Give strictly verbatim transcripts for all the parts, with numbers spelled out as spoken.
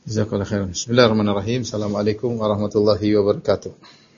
Jazakallahu khairan. Bismillahirrahmanirrahim. Assalamualaikum warahmatullahi wabarakatuh.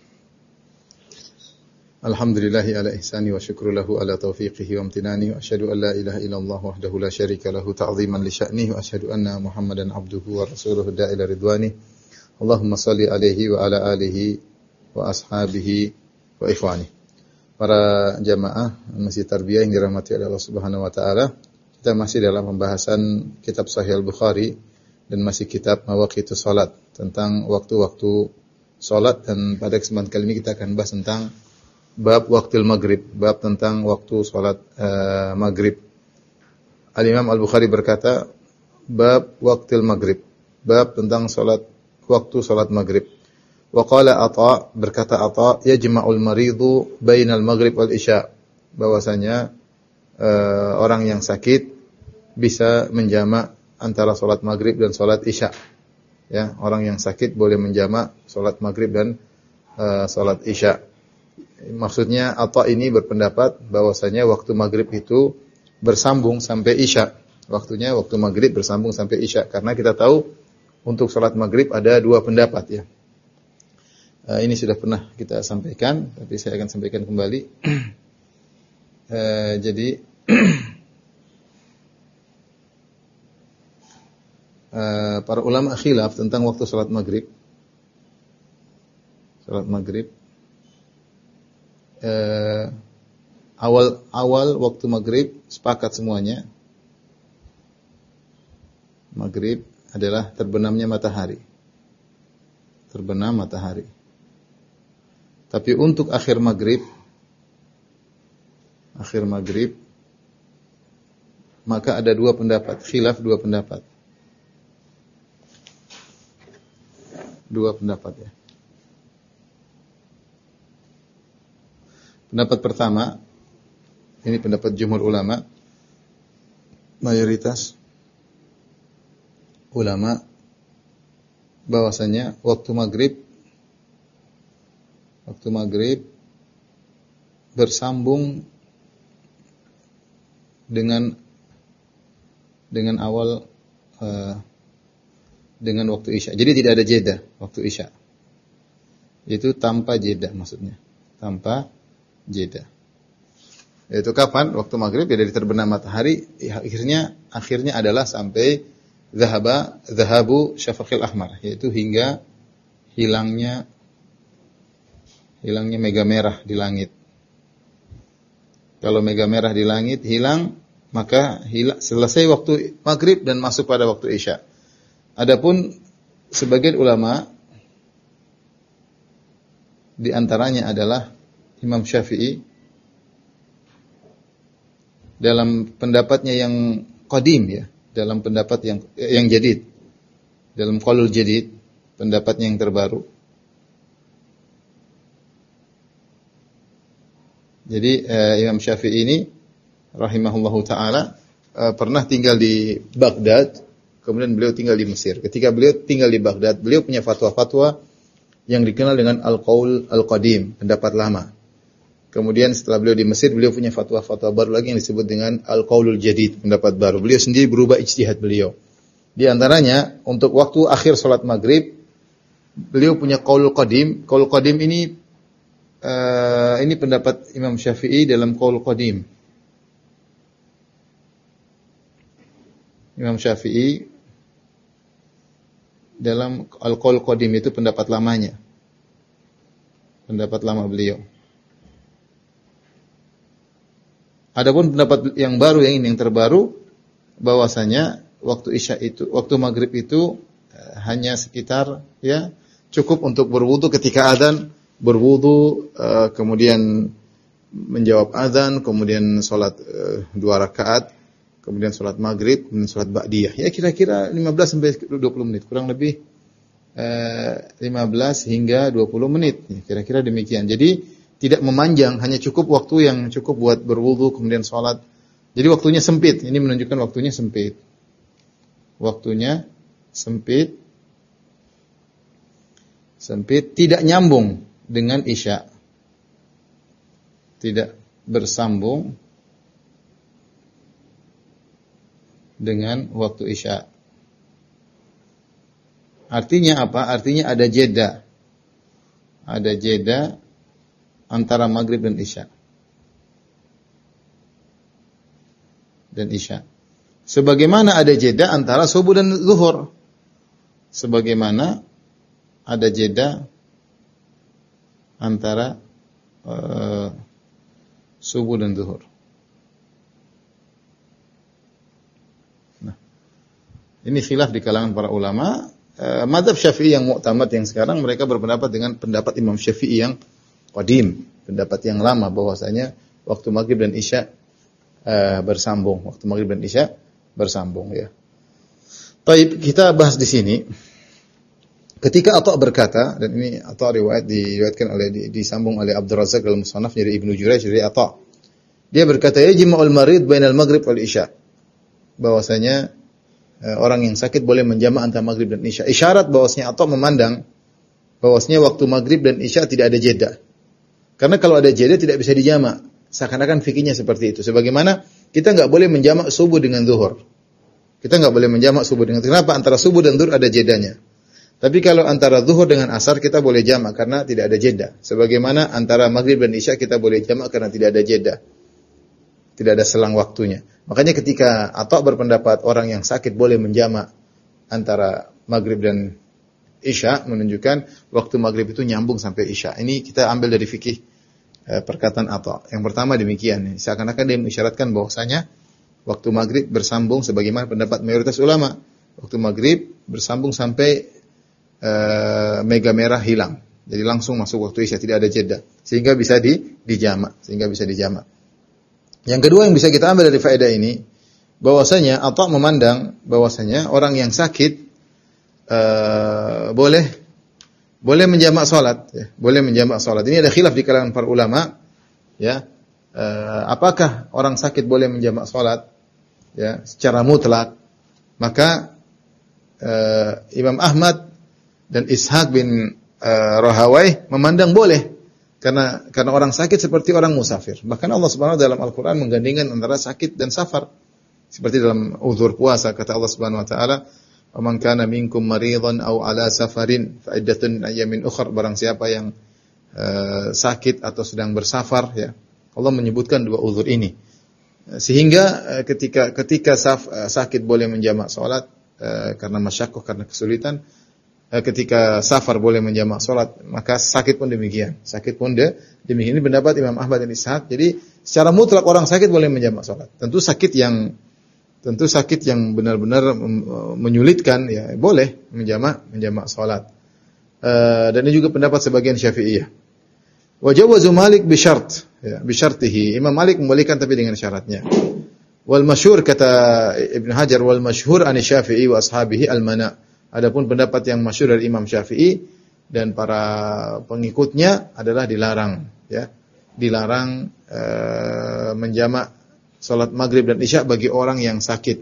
Alhamdulillahi ala ihsani wa syukru lahu ala taufiqihi wa amtinani wa asyhadu an la ilaha illallah wahdahu la syarika lahu ta'ziman li sya'nihi wa asyhadu anna Muhammadan abduhu wa rasuluhu da'ila ridwani. Allahumma shalli alaihi wa ala alihi wa ashabihi wa ikhwani. Para jamaah Masjid Tarbiyah yang dirahmati oleh Allah Subhanahu wa taala, kita masih dalam pembahasan kitab Sahih Al-Bukhari dan masih kitab Mawaqitus Shalat, tentang waktu-waktu salat, dan pada kesempatan kali ini kita akan bahas tentang bab waktu maghrib, bab tentang waktu salat uh, maghrib. Al-Imam Al-Bukhari berkata, bab waktu maghrib, bab tentang salat waktu salat maghrib. Wa qala Atha, berkata Atha, yajma'ul maridu bainal maghrib wal isya, bahwasanya uh, orang yang sakit bisa menjamak antara salat maghrib dan salat isya. Ya, orang yang sakit boleh menjamak salat maghrib dan uh, salat isya. Maksudnya Atha ini berpendapat bahwasanya waktu maghrib itu bersambung sampai isya. Waktunya waktu maghrib bersambung sampai isya, karena kita tahu untuk salat maghrib ada dua pendapat, ya. Uh, ini sudah pernah kita sampaikan, tapi saya akan sampaikan kembali. uh, jadi uh, para ulama khilaf tentang waktu salat maghrib. Salat maghrib uh, awal awal waktu maghrib sepakat semuanya. Maghrib adalah terbenamnya matahari. Terbenam matahari. Tapi untuk akhir maghrib, akhir maghrib, maka ada dua pendapat, khilaf dua pendapat. Dua pendapat, ya. Pendapat pertama, ini pendapat jumhur ulama, mayoritas ulama, bahwasanya waktu maghrib waktu maghrib bersambung dengan dengan awal uh, dengan waktu isya. Jadi tidak ada jeda waktu isya. Itu tanpa jeda, maksudnya tanpa jeda. Yaitu kapan? Waktu maghrib, ya dari terbenam matahari, akhirnya akhirnya adalah sampai zahaba zahabu syafaqil ahmar, yaitu hingga hilangnya hilangnya mega merah di langit. Kalau mega merah di langit hilang, maka hilang, selesai waktu maghrib dan masuk pada waktu isya. Adapun sebagian ulama, di antaranya adalah Imam Syafi'i, dalam pendapatnya yang qadim, ya, dalam pendapat yang yang jadid, dalam qaulul jadid, pendapatnya yang terbaru. Jadi uh, Imam Syafi'i ini rahimahullahu taala uh, pernah tinggal di Baghdad, kemudian beliau tinggal di Mesir. Ketika beliau tinggal di Baghdad, beliau punya fatwa-fatwa yang dikenal dengan al-qaul al-qadim, pendapat lama. Kemudian setelah beliau di Mesir, beliau punya fatwa-fatwa baru lagi yang disebut dengan al-qaulul jadid, pendapat baru. Beliau sendiri berubah ijtihad beliau. Di antaranya untuk waktu akhir salat maghrib, beliau punya qaulul qadim. Qaulul qadim ini Uh, ini pendapat Imam Syafi'i dalam qaul qadim. Imam Syafi'i dalam al-qaul qadim itu pendapat lamanya. Pendapat lama beliau. Adapun pendapat yang baru, yang ini yang terbaru, bahwasanya waktu isya itu, waktu maghrib itu uh, hanya sekitar, ya, cukup untuk berwudu ketika adzan, berwudu, uh, kemudian menjawab azan, kemudian sholat uh, dua rakaat, kemudian sholat maghrib, kemudian sholat ba'diyah. Ya kira-kira lima belas sampai dua puluh menit, kurang lebih uh, lima belas hingga dua puluh menit. Ya, kira-kira demikian. Jadi tidak memanjang, hanya cukup waktu yang cukup buat berwudu, kemudian sholat. Jadi waktunya sempit. Ini menunjukkan waktunya sempit. Waktunya sempit. Sempit, tidak nyambung dengan isya, tidak bersambung dengan waktu isya. Artinya apa? Artinya ada jeda. Ada jeda antara maghrib dan isya. Dan isya. Sebagaimana ada jeda antara subuh dan zuhur. Sebagaimana ada jeda antara uh, subuh dan zuhur. Nah, ini khilaf di kalangan para ulama. Uh, Mazhab Syafi'i yang mu'tamad yang sekarang, mereka berpendapat dengan pendapat Imam Syafi'i yang qadim, pendapat yang lama, bahwasanya waktu maghrib dan isya uh, bersambung, waktu maghrib dan isya bersambung, ya. Baik, kita bahas di sini. Ketika Atha berkata, dan ini Atha riwayat diriwayatkan oleh disambung oleh Abdul Razzaq dalam Musannaf dari Ibnu Jurayj dari Atha. Dia berkata, yajma'ul marid bainal maghrib wal isya. Bahwasanya eh, orang yang sakit boleh menjamak antara maghrib dan isya. Isyarat bahwasanya Atha memandang bahwasanya waktu maghrib dan isya tidak ada jeda. Karena kalau ada jeda tidak bisa dijamak. Seakan-akan fikihnya seperti itu. Sebagaimana kita enggak boleh menjamak subuh dengan zuhur. Kita enggak boleh menjamak subuh dengan zuhur. Kenapa? Antara subuh dan zuhur ada jedanya. Tapi kalau antara zuhur dengan asar kita boleh jamak karena tidak ada jeda. Sebagaimana antara maghrib dan isya kita boleh jamak karena tidak ada jeda. Tidak ada selang waktunya. Makanya ketika Atha berpendapat orang yang sakit boleh menjamak antara maghrib dan isya, menunjukkan waktu maghrib itu nyambung sampai isya. Ini kita ambil dari fikih eh, perkataan Atha. Yang pertama demikian. Seakan-akan dia mengisyaratkan bahwasanya waktu maghrib bersambung sebagaimana pendapat mayoritas ulama. Waktu maghrib bersambung sampai Uh, mega merah hilang. Jadi langsung masuk waktu isya, tidak ada jeda. Sehingga bisa di dijamak, sehingga bisa dijamak. Yang kedua yang bisa kita ambil dari faedah ini, bahwasanya Atha memandang bahwasanya orang yang sakit uh, boleh boleh menjamak salat, ya, boleh menjamak salat. Ini ada khilaf di kalangan para ulama, ya. Uh, apakah orang sakit boleh menjamak salat, ya, secara mutlak? Maka uh, Imam Ahmad dan Ishaq bin uh, Rahawai memandang boleh karena karena orang sakit seperti orang musafir. Bahkan Allah Subhanahu wa taala dalam Al-Qur'an menggandingkan antara sakit dan safar. Seperti dalam uzur puasa kata Allah Subhanahu wa taala, "Wa man kana minkum maridan aw ala safarin fa iddatun ayyamin ukhra." Barang siapa yang uh, sakit atau sedang bersafar, ya. Allah menyebutkan dua uzur ini. Sehingga uh, ketika ketika saf, uh, sakit boleh menjamak salat uh, karena masyaqqah, karena kesulitan. Ketika safar boleh menjamak salat, maka sakit pun demikian. Sakit pun de, demikian. Ini pendapat Imam Ahmad dan Ishaq. Jadi secara mutlak orang sakit boleh menjamak salat. Tentu sakit yang tentu sakit yang benar-benar menyulitkan, ya boleh menjamak menjamak salat. Uh, dan ini juga pendapat sebagian Syafi'iyah. Wa jawazu Malik bi syart, ya, bi syartihi. Imam Malik membolehkan tapi dengan syaratnya. Wal masyhur kata Ibnu Hajar, wal masyhur an Syafi'i wa ashabihi al-mana'. Adapun pendapat yang masyhur dari Imam Syafi'i dan para pengikutnya adalah dilarang, ya. Dilarang e, menjamak salat maghrib dan isya bagi orang yang sakit.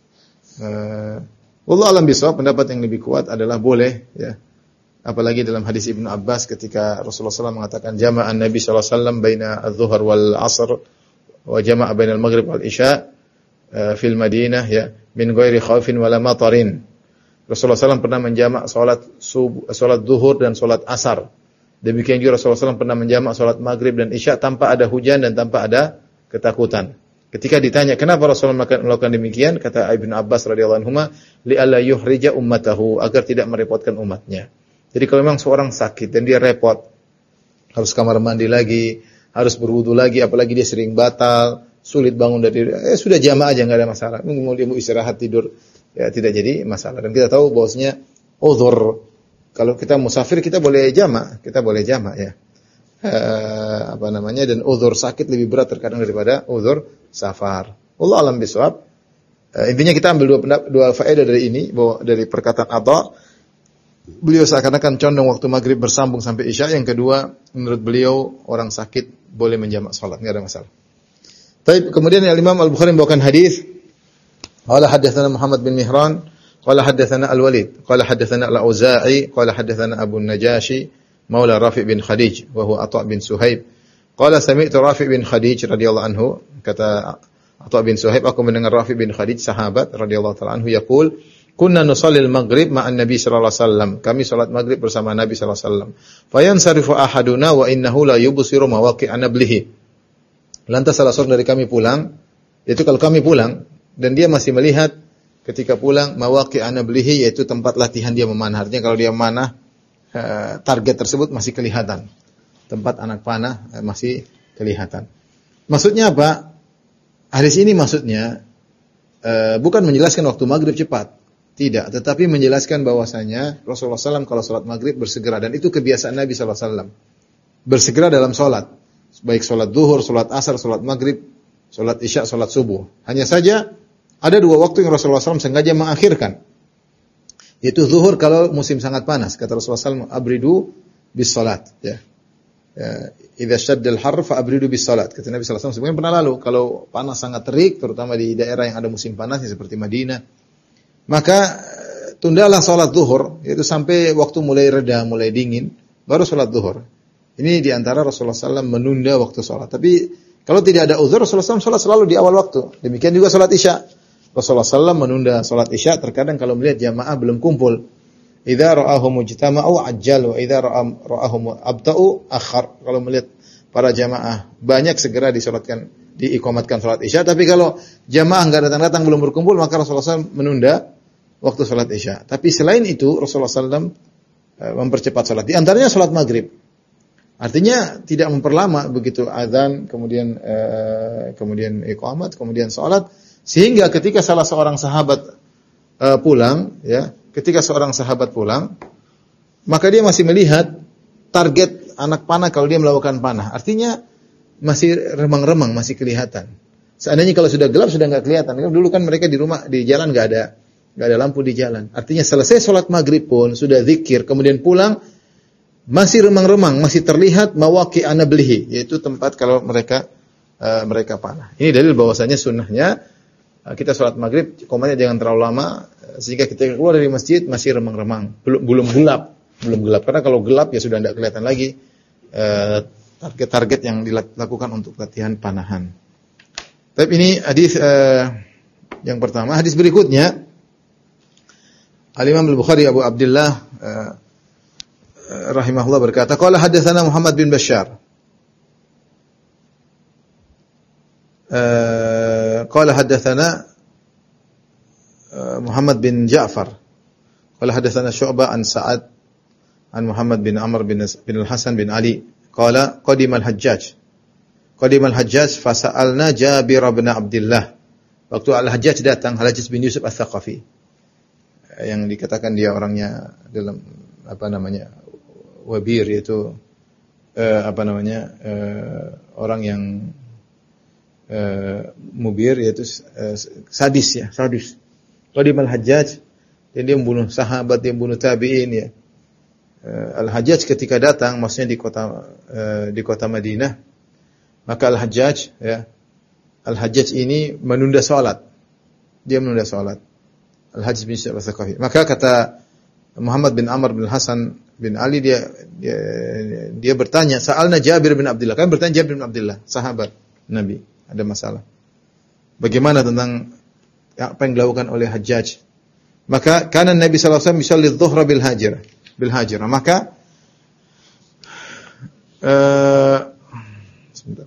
Eh, wallahu alam bisawab, pendapat yang lebih kuat adalah boleh, ya. Apalagi dalam hadis Ibnu Abbas ketika Rasulullah shallallahu alaihi wasallam mengatakan jama'an Nabi shallallahu alaihi wasallam baina adz-dzuhur wal 'asr wa jama'a bainal maghrib wal isya e, fil Madinah, ya, min ghairi khaufin wala matarin. Rasulullah shallallahu alaihi wasallam pernah menjamak salat subuh, salat zuhur dan salat asar. Demikian juga Rasulullah shallallahu alaihi wasallam pernah menjamak salat maghrib dan isya tanpa ada hujan dan tanpa ada ketakutan. Ketika ditanya kenapa Rasulullah melakukan demikian, kata Ibnu Abbas radhiyallahu anhuma, li'alla yuhrija ummatahu, agar tidak merepotkan umatnya. Jadi kalau memang seorang sakit dan dia repot, harus kamar mandi lagi, harus berwudu lagi, apalagi dia sering batal, sulit bangun dari, eh sudah jamaah aja, nggak ada masalah. Mau dia mau istirahat tidur, ya tidak jadi masalah. Dan kita tahu bahwasanya uzur, kalau kita musafir kita boleh jamak, kita boleh jamak, ya. Eh, apa namanya, dan uzur sakit lebih berat terkadang daripada uzur safar. Wallahu alam bisawab. Eh, intinya kita ambil dua dua faedah dari ini, bahwa dari perkataan Atha, beliau seakan-akan condong waktu maghrib bersambung sampai isya. Yang kedua, menurut beliau orang sakit boleh menjamak salat, enggak ada masalah. Tapi kemudian Imam Al-Bukhari membawakan hadis, qala haddatsana Muhammad bin Mihran, qala haddatsana Al-Walid, qala haddatsana Al-Auza'i, qala haddatsana Abu Najashi, maula Rafi' bin Khadij, wa huwa Atha' bin Suhaib. Qala sami'tu Rafi' bin Khadij radhiyallahu anhu, kata Atha' bin Suhaib, aku mendengar Rafi' bin Khadij sahabat radhiyallahu ta'ala anhu yaqul, kunna nusallil maghrib ma'an Nabi sallallahu alaihi wasallam. Kami salat maghrib bersama Nabi sallallahu alaihi wasallam. Fayansarifu ahaduna wa innahu la yubsiru mawaqi'a nablihi. Lantas salah seorang dari kami pulang, yaitu kalau kami pulang dan dia masih melihat ketika pulang mawaqi'a nablihi, yaitu tempat latihan dia memanah. Artinya kalau dia memanah target tersebut masih kelihatan. Tempat anak panah masih kelihatan. Maksudnya apa? Hadis ini maksudnya bukan menjelaskan waktu maghrib cepat. Tidak, tetapi menjelaskan bahwasanya Rasulullah shallallahu alaihi wasallam kalau salat maghrib bersegera, dan itu kebiasaan Nabi shallallahu alaihi wasallam. Bersegera dalam salat, baik salat zuhur, salat asar, salat maghrib, salat isya, salat subuh. Hanya saja ada dua waktu yang Rasulullah shallallahu alaihi wasallam sengaja mengakhirkan. Yaitu zuhur kalau musim sangat panas, kata Rasulullah shallallahu alaihi wasallam, abridu bis salat, ya. Ya, idza shaddal har fa abridu bis salat. Kata Nabi sallallahu alaihi wasallam sebelumnya pernah lalu, kalau panas sangat terik terutama di daerah yang ada musim panasnya seperti Madinah, maka tundalah salat zuhur, yaitu sampai waktu mulai reda, mulai dingin, baru salat zuhur. Ini di antara Rasulullah sallallahu alaihi wasallam menunda waktu salat. Tapi kalau tidak ada uzur, Rasulullah sallallahu alaihi wasallam salat selalu di awal waktu. Demikian juga salat isya. Rasulullah sallallahu alaihi wasallam menunda salat isya terkadang kalau melihat jamaah belum kumpul. Idza ra'ahum mujtama'u ajjal wa idza ra'ahum abta'u akhar. Kalau melihat para jamaah banyak segera disalatkan, diiqamatkan salat isya, tapi kalau jamaah enggak datang-datang belum berkumpul, maka Rasulullah sallallahu alaihi wasallam menunda waktu salat isya. Tapi selain itu Rasulullah sallallahu alaihi wasallam mempercepat salat. Di antaranya salat maghrib. Artinya tidak memperlama begitu azan, kemudian eh, kemudian iqamat, kemudian salat, sehingga ketika salah seorang sahabat eh, pulang, ya, ketika seorang sahabat pulang, maka dia masih melihat target anak panah kalau dia melakukan panah. Artinya masih remang-remang, masih kelihatan. Seandainya kalau sudah gelap sudah enggak kelihatan. Dulu kan mereka di rumah, di jalan enggak ada enggak ada lampu di jalan. Artinya selesai salat maghrib pun sudah zikir, kemudian pulang masih remang-remang, masih terlihat mawaqi'a nablihi, yaitu tempat kalau mereka uh, mereka panah. Ini dalil bahwasanya sunnahnya uh, kita salat maghrib komatnya jangan terlalu lama, sehingga ketika keluar dari masjid masih remang-remang, belum belum gelap, belum gelap. Karena kalau gelap ya sudah tidak kelihatan lagi uh, target-target yang dilakukan untuk latihan panahan. Tapi ini hadis uh, yang pertama. Hadis berikutnya, Al-Imam Al-Bukhari Abu Abdullah uh, rahimahullah berkata, qala hadatsana Muhammad bin Bashar. Uh, qala hadatsana uh, Muhammad bin Ja'far. Qala hadatsana Syu'bah an Sa'ad an Muhammad bin Amr bin, bin Al-Hasan bin Ali. Qala qadima al-Hajjaj. Qadima al-Hajjaj fasa'alna Jabir bin Abdullah. Waktu Al-Hajjaj datang, Al-Hajjaj bin Yusuf Ats-Tsaqafi, yang dikatakan dia orangnya dalam apa namanya wabir, yaitu uh, apa namanya uh, orang yang uh, mubir, yaitu uh, sadis ya, sadis. Qadima al-Hajjaj, dan dia membunuh sahabat, dia membunuh tabi'in ya. Uh, Al-Hajjaj ketika datang, maksudnya di kota uh, di kota Madinah, maka Al-Hajjaj ya, Al-Hajjaj ini menunda salat. Dia menunda salat. Al-Hajjaj bin Yusuf Ats-Tsaqafi. Maka kata Muhammad bin Amr bin Hasan bin Ali, dia dia, dia bertanya, sa'alna Jabir bin Abdullah. Kan bertanya Jabir bin Abdullah, sahabat Nabi, ada masalah. Bagaimana tentang apa yang dilakukan oleh Hajjaj? Maka kana Nabi sallallahu alaihi wasallam yusalli adh-dhuhra bil hajir, bil hajir. Maka uh, sebentar.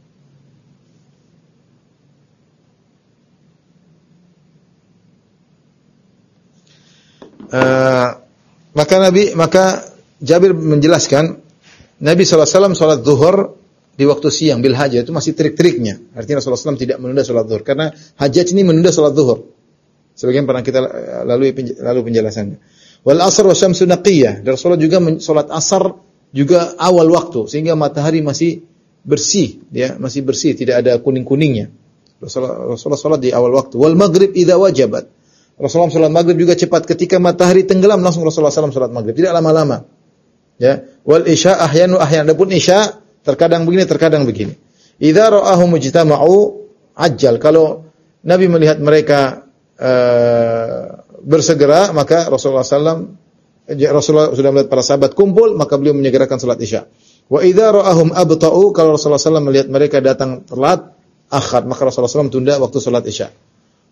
Uh, maka Nabi, maka Jabir menjelaskan, Nabi sallallahu alaihi wasallam salat zuhur di waktu siang bil hajjah, itu masih terik-teriknya. Artinya Rasulullah sallallahu alaihi wasallam tidak menunda salat zuhur, karena Hajjaj ini menunda salat zuhur. Sebagian pernah kita lalui lalu penjelasannya. Wal asr wa syamsu naqiyah, dan Rasulullah juga salat asar juga awal waktu, sehingga matahari masih bersih, ya, masih bersih, tidak ada kuning-kuningnya. Rasulullah Rasulullah salat di awal waktu. Wal maghrib idza wajabat. Rasulullah salat maghrib juga cepat, ketika matahari tenggelam langsung Rasulullah sallallahu alaihi wasallam salat maghrib, tidak lama-lama. Ya, wal isya ahyanu ahyan, adapun isya terkadang begini, terkadang begini. Idza ra'ahu mujtama'u ajjal, kalau Nabi melihat mereka uh, bersegera, maka Rasulullah sallallahu alaihi wasallam, Rasulullah sudah melihat para sahabat kumpul, maka beliau menyegerakan salat isya. Wa idza ra'ahum abta'u, kalau Rasulullah sallallahu alaihi wasallam melihat mereka datang telat, akhir, maka Rasulullah sallallahu alaihi wasallam tunda waktu salat isya.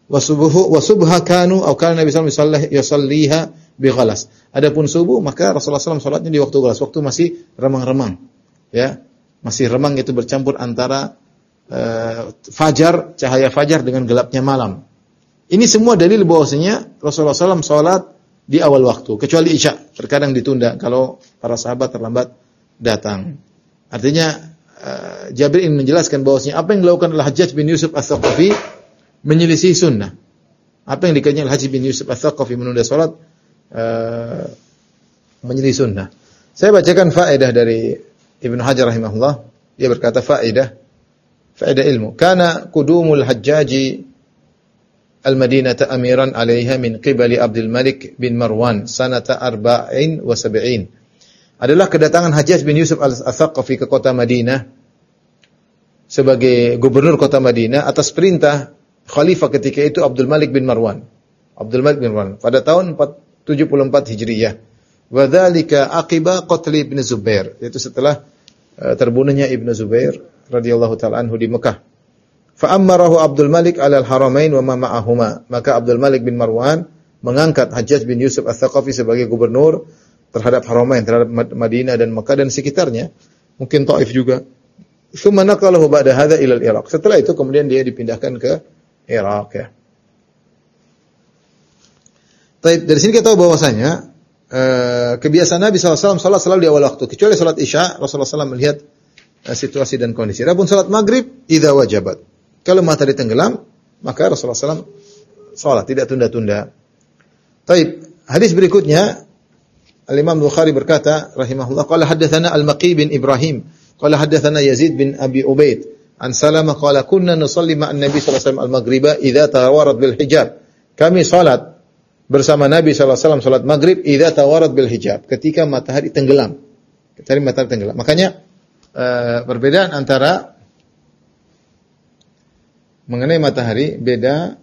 wa subuhu wa subha kanu atau kana Nabi sallallahu alaihi wasallam yusalliha bi ghalas. Adapun subuh maka Rasulullah sallallahu alaihi wasallam salatnya di waktu ghalas, waktu masih remang-remang. Ya, masih remang itu bercampur antara uh, fajar, cahaya fajar dengan gelapnya malam. Ini semua dalil bahwasanya Rasulullah sallallahu alaihi wasallam salat di awal waktu, kecuali Isya, terkadang ditunda kalau para sahabat terlambat datang. Artinya uh, Jabir ingin menjelaskan bahwasanya apa yang dilakukan oleh Hajjaj bin Yusuf Ats-Tsaqafi menyelisih sunnah. Apa yang dikaitkan oleh Hajjaj bin Yusuf Ats-Tsaqafi menunda salat Uh, menjadi sunnah. Saya bacakan faedah dari Ibnu Hajar rahimahullah. Dia berkata faedah faedah ilmu. Kana qudumul Hajjaji al-Madinata amiran 'alaiha min qibali Abdul Malik bin Marwan sanata arba'in wa sab'in. Adalah kedatangan Hajjaj bin Yusuf Ats-Tsaqafi ke kota Madinah sebagai gubernur kota Madinah atas perintah khalifah ketika itu Abdul Malik bin Marwan. Abdul Malik bin Marwan pada tahun tujuh puluh empat Hijriyah. Wa dzalika aqiba qatli Ibnu Zubair, yaitu setelah uh, terbunuhnya Ibnu Zubair radhiyallahu taala anhu di Mekah. Fa amarahu Abdul Malik 'ala al-Haramain wa ma ma'ahuma. Maka Abdul Malik bin Marwan mengangkat Hajjaj bin Yusuf Ats-Tsaqafi sebagai gubernur terhadap Haramain, terhadap Madinah dan Mekah dan sekitarnya, mungkin Taif juga. Tsumma naqalahu ba'da hadza ila al-Iraq. Setelah itu kemudian dia dipindahkan ke Irak ya. Dari sini kita tahu bahwasanya uh, kebiasaan Nabi sallallahu alaihi wasallam salat selalu di awal waktu, kecuali salat Isya Rasulullah sallallahu alaihi wasallam melihat uh, situasi dan kondisi. Adapun salat Maghrib idza wajabat. Kalau matahari tenggelam, maka Rasulullah sallallahu alaihi wasallam salat, tidak tunda-tunda. Baik, hadis berikutnya Al-Imam Bukhari berkata rahimahullah qala haddatsana Al-Maqi bin Ibrahim qala haddatsana Yazid bin Abi Ubaid an Salamah qala kunna nusalli ma'an Nabi sallallahu alaihi wasallam al-maghriba idza tawarat bil hijab. Kami salat bersama Nabi sallallahu alaihi wasallam salat maghrib idza tawarat bil hijab, ketika matahari tenggelam. Ketika matahari tenggelam. Makanya uh, perbedaan antara mengenai matahari beda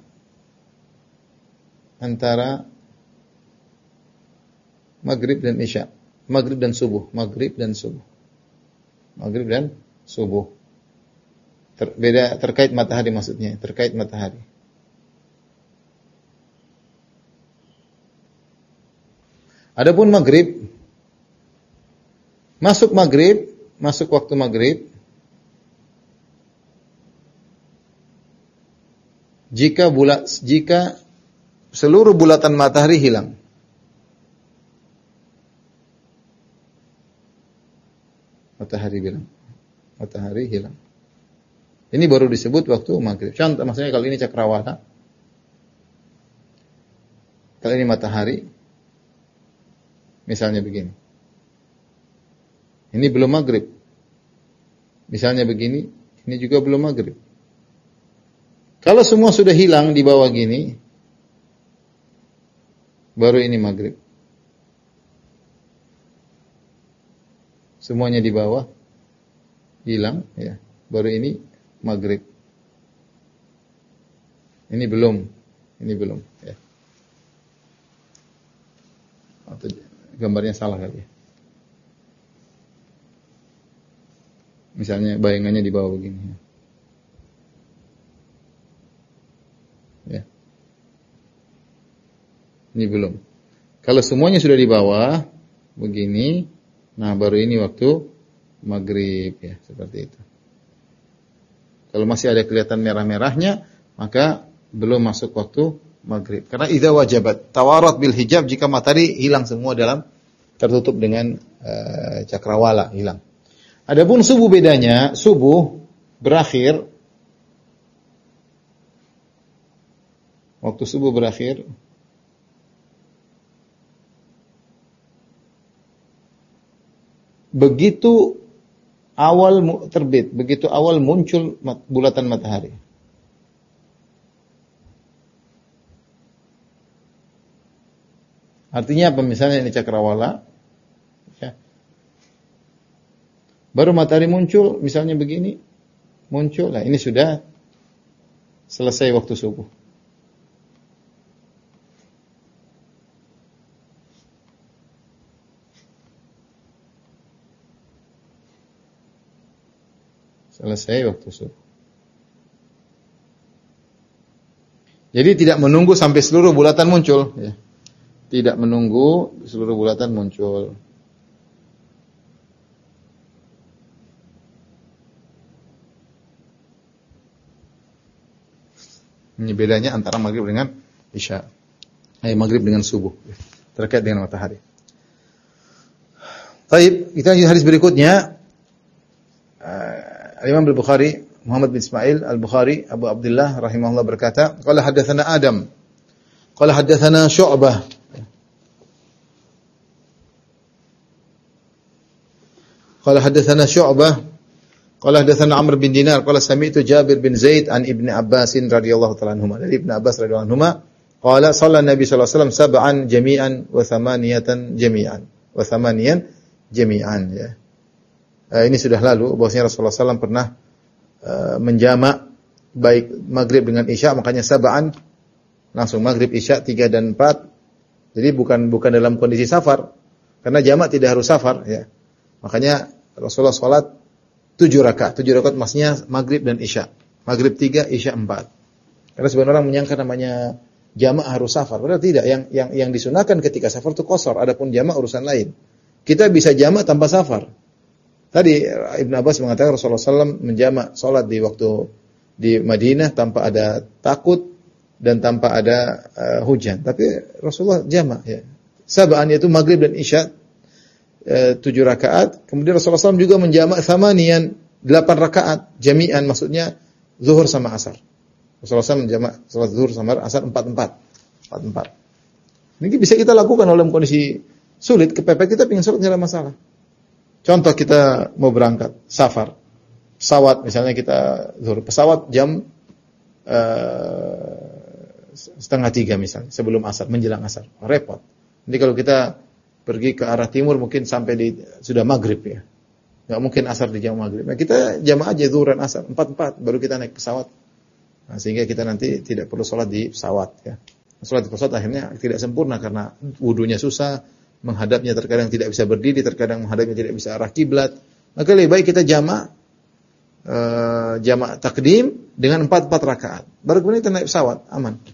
antara maghrib dan isya, maghrib dan subuh, maghrib dan subuh. Maghrib dan subuh. Ter, beda terkait matahari maksudnya, terkait matahari. Adapun maghrib, masuk maghrib, masuk waktu maghrib, jika bulat, jika seluruh bulatan matahari hilang. Matahari bilang, matahari hilang. Ini baru disebut waktu maghrib. Contoh, maksudnya kalau ini cakrawala, kalau ini matahari. Misalnya begini. Ini belum maghrib. Misalnya begini, ini juga belum maghrib. Kalau semua sudah hilang di bawah gini, baru ini maghrib. Semuanya di bawah hilang, ya. Baru ini maghrib. Ini belum, ini belum. Ya. Atau gambarnya salah kali ya. Misalnya bayangannya di bawah begini. Ya. Ini belum. Kalau semuanya sudah di bawah begini, nah baru ini waktu maghrib ya, seperti itu. Kalau masih ada kelihatan merah-merahnya, maka belum masuk waktu maghrib. Karena idza wajabat tawarat bil hijab, jika matahari hilang semua dalam tertutup dengan uh, cakrawala, hilang. Adapun subuh bedanya, subuh berakhir waktu subuh berakhir begitu awal terbit, begitu awal muncul bulatan matahari. Artinya apa? Misalnya ini cakrawala, ya. Baru matahari muncul, misalnya begini, muncul, nah ini sudah selesai waktu subuh. Selesai waktu subuh. Jadi tidak menunggu sampai seluruh bulatan muncul. Ya. Tidak menunggu seluruh bulatan muncul. Ini bedanya antara maghrib dengan isya. Eh, maghrib dengan subuh. Terkait dengan matahari. Baik, kita lanjut hadis berikutnya. Uh, Imam Al-Bukhari, Muhammad bin Ismail Al-Bukhari, Abu Abdullah rahimahullah berkata, qala haddatsana Adam. Qala haddatsana Syu'bah. Qala haddatsana Syu'bah. Qala haddatsana Amr bin Dinar, qala sami'tu Jabir bin Zaid an Ibnu Abbas radhiyallahu ta'ala anhuma. Dari Ibnu Abbas radhiyallahu anhuma, qala shalla Nabi sallallahu alaihi wasallam sab'an jami'an wa thamaniyatan jami'an. Wa thamaniyan jami'an, ya. Uh, ini sudah lalu bahwasanya Rasulullah sallallahu alaihi wasallam pernah uh, menjamak baik maghrib dengan isya, makanya sab'an langsung maghrib isya tiga dan empat. Jadi bukan bukan dalam kondisi safar. Karena jamak tidak harus safar, ya. Makanya Rasulullah salat tujuh rakaat. tujuh rakaat maksudnya maghrib dan isya. Maghrib tiga, isya empat. Karena sebenarnya orang menyangka namanya jamak harus safar. Padahal tidak. Yang yang yang disunahkan ketika safar itu qasar. Adapun jamak urusan lain. Kita bisa jamak tanpa safar. Tadi Ibnu Abbas mengatakan Rasulullah sallallahu alaihi wasallam menjamak salat di waktu di Madinah tanpa ada takut dan tanpa ada uh, hujan. Tapi Rasulullah jamak, ya. Sab'an yaitu maghrib dan isya uh, tujuh rakaat. Kemudian Rasulullah sallallahu alaihi wasallam juga menjamak thamaniyan delapan rakaat jami'an, maksudnya zuhur sama asar. Rasulullah sallallahu alaihi wasallam menjamak salat zuhur sama asar empat empat. empat empat. Ini bisa kita lakukan dalam kondisi sulit, kepepet kita ingin salat enggak ada masalah. Contoh kita mau berangkat safar. Pesawat misalnya kita zuhur, pesawat jam uh, setengah tiga misalnya, sebelum asar, menjelang asar. Repot. Jadi kalau kita pergi ke arah timur mungkin sampai di sudah maghrib, ya. Enggak mungkin asar di jam maghrib. Nah, kita jamaah aja zuhur dan asar empat empat baru kita naik pesawat. Nah, sehingga kita nanti tidak perlu sholat di pesawat, ya. Sholat di pesawat akhirnya tidak sempurna karena wudunya susah, menghadapnya terkadang tidak bisa berdiri, terkadang menghadapnya tidak bisa arah kiblat. Maka lebih baik kita jamak uh, jamak takdim dengan empat empat rakaat. Baru kemudian kita naik pesawat, aman.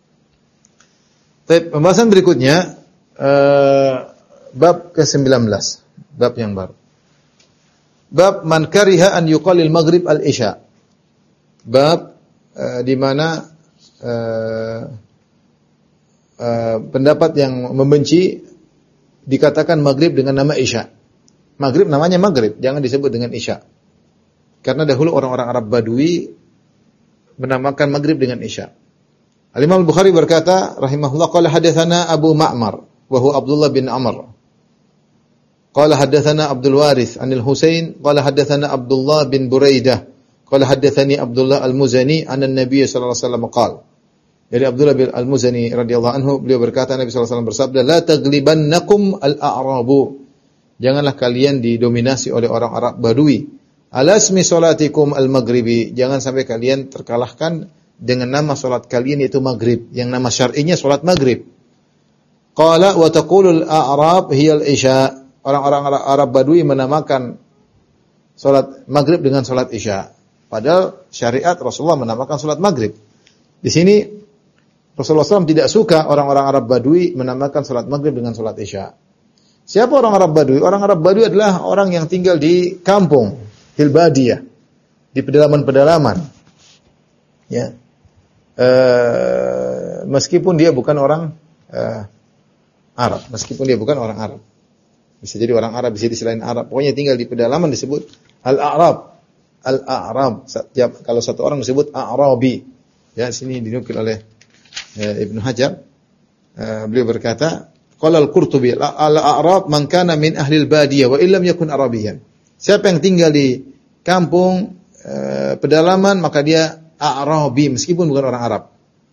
Baik, pembahasan berikutnya uh, bab ke sembilan belas, bab yang baru. Bab man kariha an yuqalil maghrib al-isya. Bab uh, di mana uh, uh, pendapat yang membenci dikatakan maghrib dengan nama isya. Maghrib namanya maghrib, jangan disebut dengan isya. Karena dahulu orang-orang Arab Badui menamakan maghrib dengan isya. Al-Imam Al-Bukhari berkata, rahimahullah, qala hadatsana Abu Ma'mar, wa huwa Abdullah bin Amr. Qala hadatsana Abdul Warith anil Husain, qala hadatsana Abdullah bin Buraidah, qala hadatsani Abdullah Al-Muzani anna Nabiy sallallahu alaihi wasallam qala. Dari Abdullah bin Al-Muzani radhiyallahu anhu, beliau berkata Nabi sallallahu alaihi wasallam bersabda, "La taglibannakum al-a'rabu." Janganlah kalian didominasi oleh orang Arab Badui. Alasmi salatikum al-maghribi. Jangan sampai kalian terkalahkan dengan nama salat kalian yaitu maghrib, yang nama syar'inya salat maghrib. Qala wa taqulu al-a'rab hiya al-isya. Orang-orang Arab Badui menamakan salat maghrib dengan salat isya. Padahal syariat Rasulullah menamakan salat maghrib. Di sini Rasulullah shallallahu alaihi wasallam tidak suka orang-orang Arab Badui menamakan salat maghrib dengan salat isya. Siapa orang Arab Badui? Orang Arab Badui adalah orang yang tinggal di kampung, hilbadiyah, di pedalaman-pedalaman. Ya, e, meskipun dia bukan orang e, Arab, meskipun dia bukan orang Arab, bisa jadi orang Arab, bisa jadi selain Arab. Pokoknya tinggal di pedalaman disebut al-A'rab, al-A'rab. Kalau satu orang disebut A'rabi. Ya, sini dinukil oleh Ibnu Hajar, uh, beliau berkata, qala al-Qurtubi, al-a'rab man kana min ahli al-badiyah wa illam yakun arabiyan. Siapa yang tinggal di kampung uh, pedalaman maka dia a'rabi meskipun bukan orang Arab.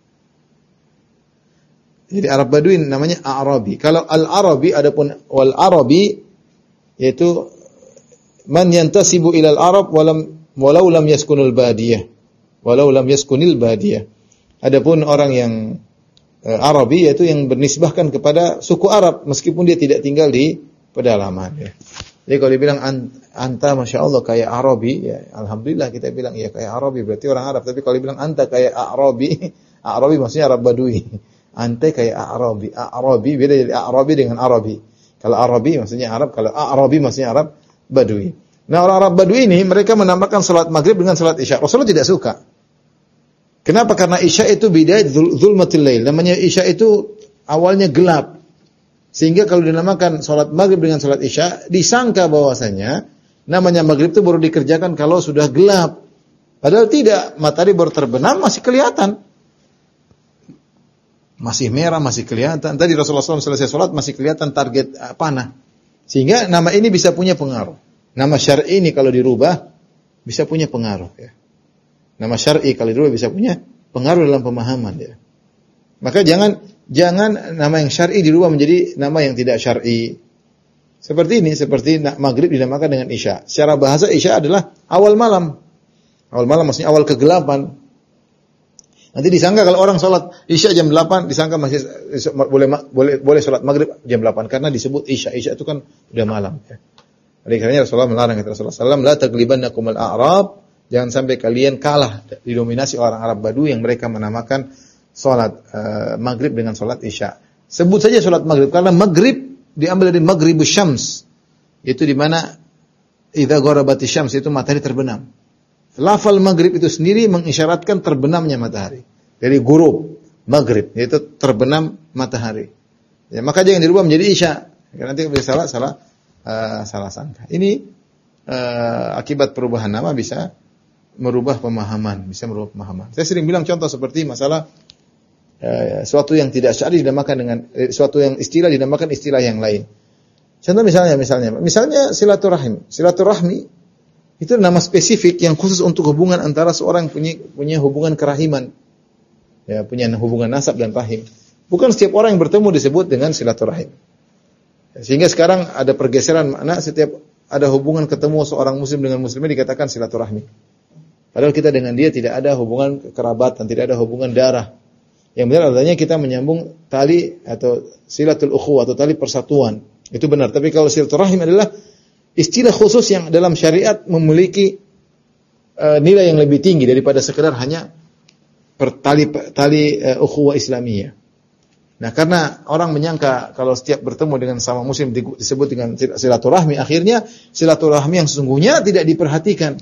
Jadi Arab Badui namanya a'rabi. Kalau al-arabi adapun wal arabi yaitu man yantasibu ila al-arab walam walau lam yaskunul badiyah. Walau lam yaskunil badiyah. Adapun orang yang uh, Arabi yaitu yang bernisbahkan kepada suku Arab meskipun dia tidak tinggal di pedalaman, ya. Jadi kalau dibilang anta masya Allah kayak Arabi, ya alhamdulillah kita bilang ya kayak Arabi berarti orang Arab. Tapi kalau dibilang anta kayak Arabi, A'rabi maksudnya Arab Badui. Antai kayak A'rabi. A'rabi beda dari A'rabi dengan Arabi. Kalau Arabi maksudnya Arab, kalau A'rabi maksudnya Arab Badui. Nah, orang Arab Badui ini mereka menambahkan salat maghrib dengan salat isya. Rasulullah tidak suka. Kenapa? Karena isya itu bidayat zulmatil lail. Namanya isya itu awalnya gelap. Sehingga kalau dinamakan salat maghrib dengan salat isya, disangka bahwasanya namanya maghrib itu baru dikerjakan kalau sudah gelap. Padahal tidak, matahari baru terbenam masih kelihatan. Masih merah, masih kelihatan. Tadi Rasulullah shallallahu alaihi wasallam selesai salat masih kelihatan target uh, panah. Sehingga nama ini bisa punya pengaruh. Nama syar'i ini kalau dirubah bisa punya pengaruh ya. Nama syar'i kalau dirubah bisa punya pengaruh dalam pemahaman ya. Maka jangan jangan nama yang syar'i dirubah menjadi nama yang tidak syar'i. Seperti ini, seperti maghrib dinamakan dengan isya. Secara bahasa isya adalah awal malam. Awal malam maksudnya awal kegelapan. Nanti disangka kalau orang sholat isya jam delapan, disangka masih boleh boleh boleh sholat maghrib jam delapan karena disebut isya. Isya itu kan udah malam ya. Oleh karenanya Rasulullah melarang, kata Rasulullah sallallahu alaihi wasallam, la taglibannakum al-a'rab, jangan sampai kalian kalah didominasi orang Arab Badui yang mereka menamakan salat uh, maghrib dengan salat isya. Sebut saja salat maghrib karena maghrib diambil dari maghribus syams, yaitu di mana idza gharabatis syams itu matahari terbenam. Lafal maghrib itu sendiri mengisyaratkan terbenamnya matahari. Dari ghurub, maghrib yaitu terbenam matahari. Ya, maka jangan dirubah menjadi isya. Karena nanti bisa salah salah Uh, salah sangka. Ini uh, akibat perubahan nama bisa merubah pemahaman, bisa merubah pemahaman. Saya sering bilang contoh seperti masalah uh, suatu yang tidak syar'i dinamakan dengan eh, suatu yang istilah dinamakan istilah yang lain. Contoh misalnya, misalnya, misalnya silaturahim. Silaturahmi itu nama spesifik yang khusus untuk hubungan antara seorang punya punya hubungan kerahiman, ya punya hubungan nasab dan rahim. Bukan setiap orang yang bertemu disebut dengan silaturahim. Sehingga sekarang ada pergeseran makna, setiap ada hubungan ketemu seorang muslim dengan muslimnya dikatakan silaturahmi. Padahal kita dengan dia tidak ada hubungan kerabatan, tidak ada hubungan darah. Yang benar adanya kita menyambung tali atau silatul ukhuwah atau tali persatuan. Itu benar. Tapi kalau silaturahim adalah istilah khusus yang dalam syariat memiliki uh, nilai yang lebih tinggi daripada sekedar hanya per tali tali uh, ukhuwah Islamiyah. Nah, karena orang menyangka kalau setiap bertemu dengan sama muslim disebut dengan silaturahmi, akhirnya silaturahmi yang sesungguhnya tidak diperhatikan.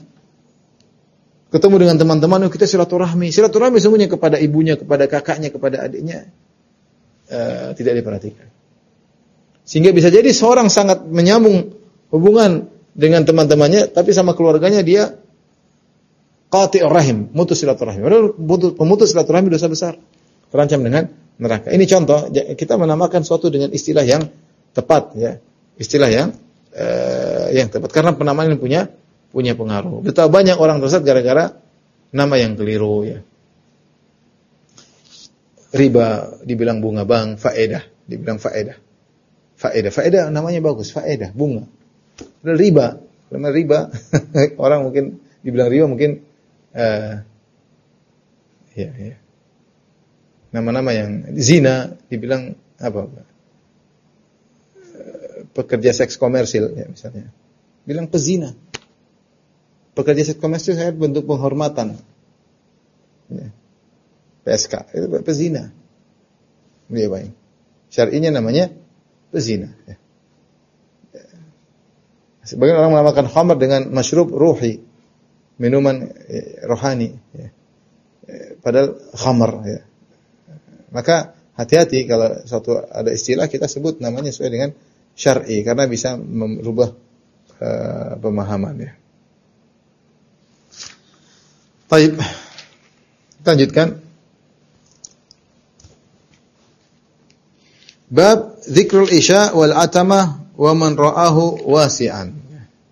Ketemu dengan teman-teman, kita silaturahmi. Silaturahmi sesungguhnya kepada ibunya, kepada kakaknya, kepada adiknya, uh, tidak diperhatikan. Sehingga bisa jadi seorang sangat menyambung hubungan dengan teman-temannya, tapi sama keluarganya dia qati'ur rahim, mutus silaturahmi. Padahal pemutus silaturahmi dosa besar, terancam dengan neraka. Ini contoh, kita menamakan suatu dengan istilah yang tepat, ya, istilah yang uh, yang tepat. Karena penamaan ini punya punya pengaruh. Betapa banyak orang tersesat gara-gara nama yang keliru, ya. Riba dibilang bunga bank, faedah dibilang faedah, faedah, faedah namanya bagus, faedah bunga. Padahal riba, karena riba orang mungkin dibilang riba mungkin, uh, ya, ya. Nama-nama yang zina dibilang apa? Pekerja seks komersil ya misalnya. Bilang pezina. Pekerja seks komersil saya bentuk penghormatan. Ya. P S K itu pezina. Dia baik. Syar'inya namanya pezina ya. Sebagian orang menamakan khamr dengan masyrub ruhi, minuman eh, rohani ya. Padahal khamr ya. Maka hati-hati kalau suatu ada istilah kita sebut namanya sesuai dengan syar'i karena bisa merubah uh, pemahaman ya. Baik. Kita lanjutkan. Bab dzikrul isya wal atamah wa man ra'ahu wasi'an.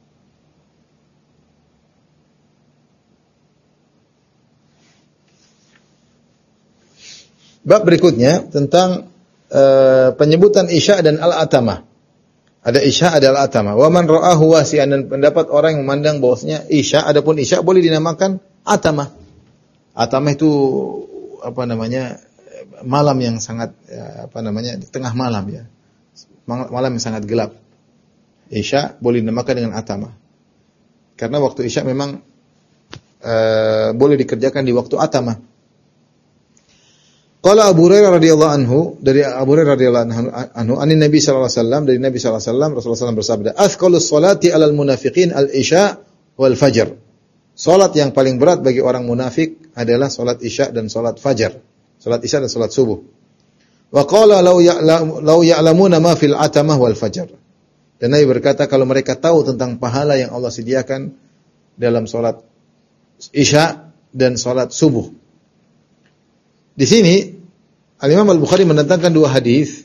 Bab berikutnya tentang uh, penyebutan isya dan al-atamah. Ada isya, ada al-atamah. Wa man ra'ahu wasi'an, dan pendapat orang yang memandang bahwasanya isya, adapun isya boleh dinamakan atamah. Atamah itu apa namanya? Malam yang sangat ya, apa namanya? Tengah malam ya. Malam yang sangat gelap. Isya boleh dinamakan dengan atamah. Karena waktu isya memang uh, boleh dikerjakan di waktu atamah. Qala Abu Hurairah radhiyallahu anhu, dari Abu Hurairah radhiyallahu anhu, anin Nabi sallallahu alaihi wasallam, dari Nabi sallallahu alaihi wasallam, Rasulullah sallallahu alaihi wasallam bersabda, "Athqalus sholati 'alal munafiqin al-isya wal fajr." Salat yang paling berat bagi orang munafik adalah salat isya dan salat fajar. Salat isya dan salat subuh. Wa qala law ya'lam law ya'lamuna ma fil atamah wal fajr. Dan Nabi berkata, kalau mereka tahu tentang pahala yang Allah sediakan dalam salat isya dan salat subuh. Di sini Al-Imam Al-Bukhari mendatangkan dua hadis.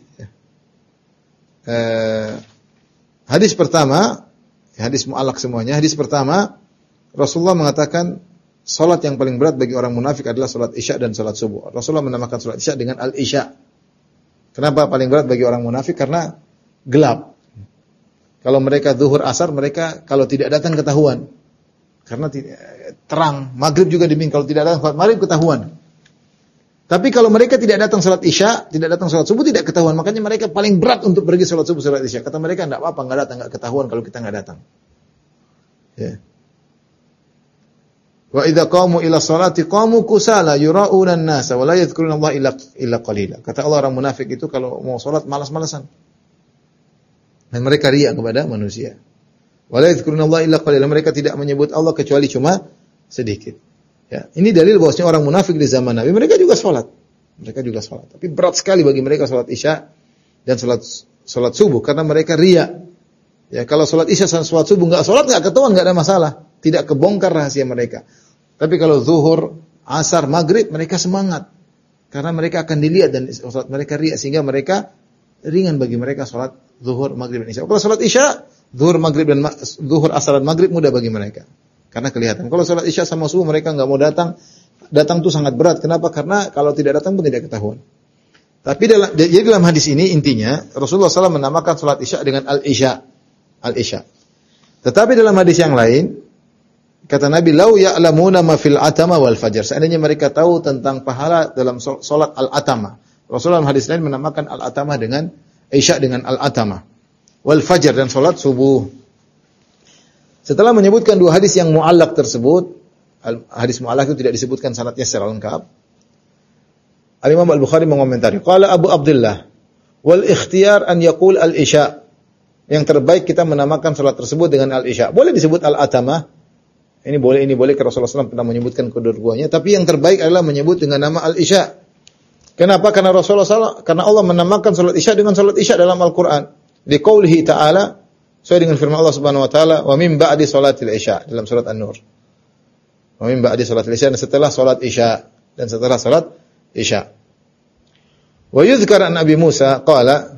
Eh, hadis pertama, hadis mu'allaq semuanya. Hadis pertama, Rasulullah mengatakan salat yang paling berat bagi orang munafik adalah salat isya dan salat subuh. Rasulullah menamakan salat isya dengan al-isya. Kenapa paling berat bagi orang munafik? Karena gelap. Kalau mereka zuhur asar, mereka kalau tidak datang ketahuan. Karena terang, maghrib juga demikian. Kalau tidak datang salat maghrib ketahuan. Tapi kalau mereka tidak datang salat isya, tidak datang salat subuh, tidak ketahuan. Makanya mereka paling berat untuk pergi salat subuh, salat isya. Kata mereka, enggak apa-apa, enggak datang, enggak ketahuan kalau kita enggak datang. Ya. Wa idza qamu ila sholati qamu kusala yura'una an-nasa wa la yadhkuruna Allah illa illa qalila. Kata Allah, orang munafik itu kalau mau salat malas-malasan. Dan mereka riya kepada manusia. Wa la yadhkuruna Allah illa qalila. Mereka tidak menyebut Allah kecuali cuma sedikit. Ya, ini dalil bahwasanya orang munafik di zaman Nabi mereka juga salat. Mereka juga salat. Tapi berat sekali bagi mereka salat isya dan salat salat subuh karena mereka riya. Ya, kalau salat isya dan salat subuh enggak salat enggak ketahuan, enggak ada masalah. Tidak kebongkar rahasia mereka. Tapi kalau zuhur, asar, maghrib mereka semangat. Karena mereka akan dilihat dan salat mereka riya sehingga mereka ringan bagi mereka salat zuhur, maghrib dan isya. Kalau salat isya, zuhur, maghrib dan zuhur, asar dan maghrib mudah bagi mereka. Karena kelihatan. Kalau salat isya sama subuh mereka enggak mau datang. Datang itu sangat berat. Kenapa? Karena kalau tidak datang pun tidak ketahuan. Tapi dalam jadi dalam hadis ini intinya Rasulullah shallallahu alaihi wasallam menamakan salat isya dengan al-isya. Al-isya. Tetapi dalam hadis yang lain kata Nabi, "Lau ya'lamuna ma fil atama wal fajr." Seandainya mereka tahu tentang pahala dalam salat al-atama. Rasulullah dalam hadis lain menamakan al-atama dengan isya dengan al-atama. Wal fajr dan salat subuh. Setelah menyebutkan dua hadis yang mu'allaq tersebut, hadis mu'allaq itu tidak disebutkan sanadnya secara lengkap. Al-Imam Al-Bukhari mengomentari, qala Abu Abdullah, wal ikhtiyar an yaqul al-isya. Yang terbaik kita menamakan salat tersebut dengan al-isya. Boleh disebut al-atama. Ini boleh, ini boleh karena Rasulullah shallallahu alaihi wasallam pernah menyebutkan kedua-duanya, tapi yang terbaik adalah menyebut dengan nama al-isya. Kenapa? Karena Rasulullah shallallahu alaihi wasallam, karena Allah menamakan salat isya dengan salat isya dalam Al-Qur'an. Di qaulihi ta'ala, sesuai dengan firman Allah Subhanahu wa taala, "Wa min ba'di sholatil isya" dalam surat An-Nur. Wa min ba'di sholatil isya, dan setelah salat isya dan setelah salat isya. Wa yuzkar an Abi Musa qala,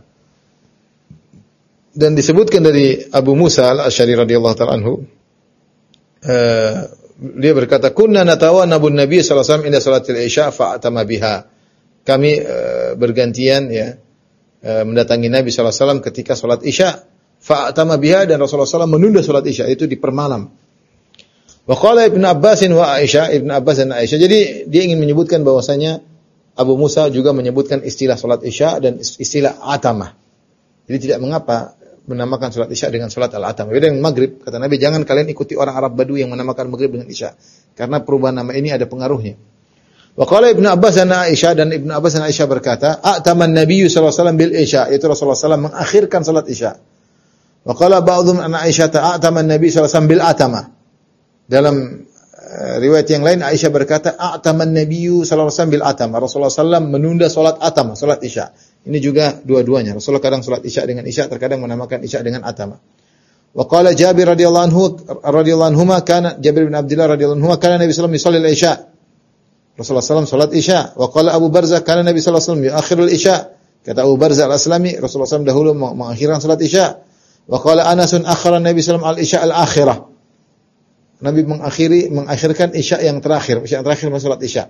dan disebutkan dari Abu Musa Al-Asy'ari radhiyallahu ta'ala anhu, uh, dia berkata, "Kunna natawannabu an-nabiy sallallahu alaihi wasallam inda salatil isya fa'atama biha." Kami uh, bergantian ya uh, mendatangi Nabi sallallahu alaihi wasallam ketika salat isya. Fa'atama biha, dan Rasulullah shallallahu alaihi wasallam menunda salat isya itu di permalam. Wa qala Ibnu Abbas wa Aisyah, Ibnu Abbas dan Aisyah. Jadi dia ingin menyebutkan bahwasanya Abu Musa juga menyebutkan istilah salat isya dan istilah atamah. Jadi tidak mengapa menamakan salat isya dengan salat al-atamah. Beda dengan maghrib. Kata Nabi, jangan kalian ikuti orang Arab Badui yang menamakan maghrib dengan isya. Karena perubahan nama ini ada pengaruhnya. Wa qala Ibnu Abbas dan Aisyah, dan Ibnu Abbas dan Aisyah berkata, "A'taman Nabi sallallahu alaihi wasallam bil isya." Itu Rasulullah sallallahu alaihi wasallam mengakhirkan salat isya. Wa qala ba'dhum an Aisyah ta'atama an-nabi sallallahu alaihi wasallam bil atama. Dalam uh, riwayat yang lain Aisyah berkata, "A'tama an-nabi sallallahu alaihi wasallam bil atama." Rasulullah sallallahu alaihi wasallam menunda salat atama, salat isya. Ini juga dua-duanya. Rasulullah kadang salat isya dengan isya, terkadang menamakan isya dengan atama. Wa qala Jabir radhiyallahu anhu radhiyallahu anhuma kana Jabir bin Abdullah radhiyallahu anhu kana Nabi sallallahu alaihi wasallam yusalli al-isya. Rasulullah sallallahu alaihi wasallam salat isya. Wa qala Abu Barzah kana Nabi sallallahu alaihi wasallam yuakhiru al-isya. Kata Abu Barzah al-Aslami, Rasulullah sallallahu alaihi wasallam dahulu mengakhirkan salat isya. Wa qala Anasun akhara Nabi sallallahu alaihi wasallam al-isya al-akhirah. Nabi mengakhiri mengakhirkan isya yang terakhir, isya yang terakhir salat isya.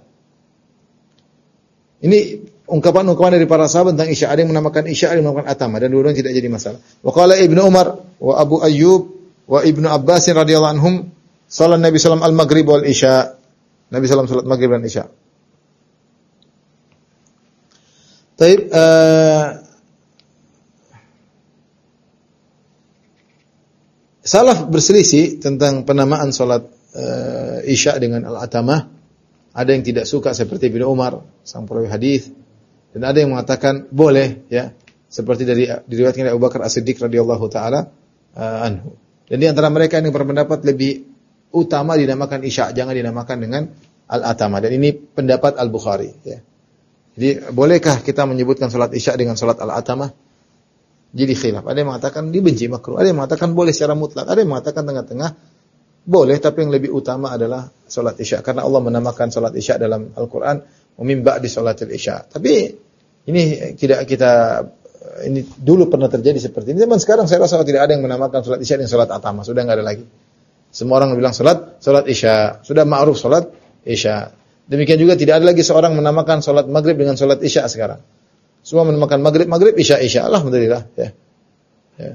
Ini ungkapan-ungkapan dari para sahabat tentang isya. Ada yang menamakan isya, ada yang menamakan atama, dan dua-duanya tidak jadi masalah. Wa qala Ibnu Umar wa Abu Ayyub wa Ibnu Abbas radhiyallahu anhum, salat Nabi sallallahu alaihi wasallam al-maghrib wal isya. Nabi sallallahu alaihi wasallam salat maghrib dan isya. Baik, uh, salaf berselisih tentang penamaan salat uh, isya dengan al-atamah ada yang tidak suka seperti Ibnu Umar, sang perawi hadis, dan ada yang mengatakan boleh, ya, seperti dari diriwayatkan dari Abu Bakar As-Siddiq radhiyallahu taala uh, anhu. Dan di antara mereka yang berpendapat lebih utama dinamakan isya, jangan dinamakan dengan al-atama. Dan ini pendapat Al-Bukhari, ya. Jadi bolehkah kita menyebutkan salat isya dengan salat al-atama? Jadi khilaf. Ada yang mengatakan dibenci, makruh. Ada yang mengatakan boleh secara mutlak. Ada yang mengatakan tengah-tengah boleh, tapi yang lebih utama adalah salat isya, karena Allah menamakan salat isya dalam Al-Qur'an min ba'di salatil isya. Tapi ini tidak kita ini dulu pernah terjadi seperti ini. Zaman sekarang saya rasa tidak ada yang menamakan salat isya dengan salat atama, sudah enggak ada lagi. Semua orang bilang salat salat isya, sudah ma'ruf salat isya. Demikian juga tidak ada lagi seorang menamakan salat maghrib dengan salat isya sekarang. Semua menamakan maghrib maghrib, isya isya. Alhamdulillah, ya. Ya.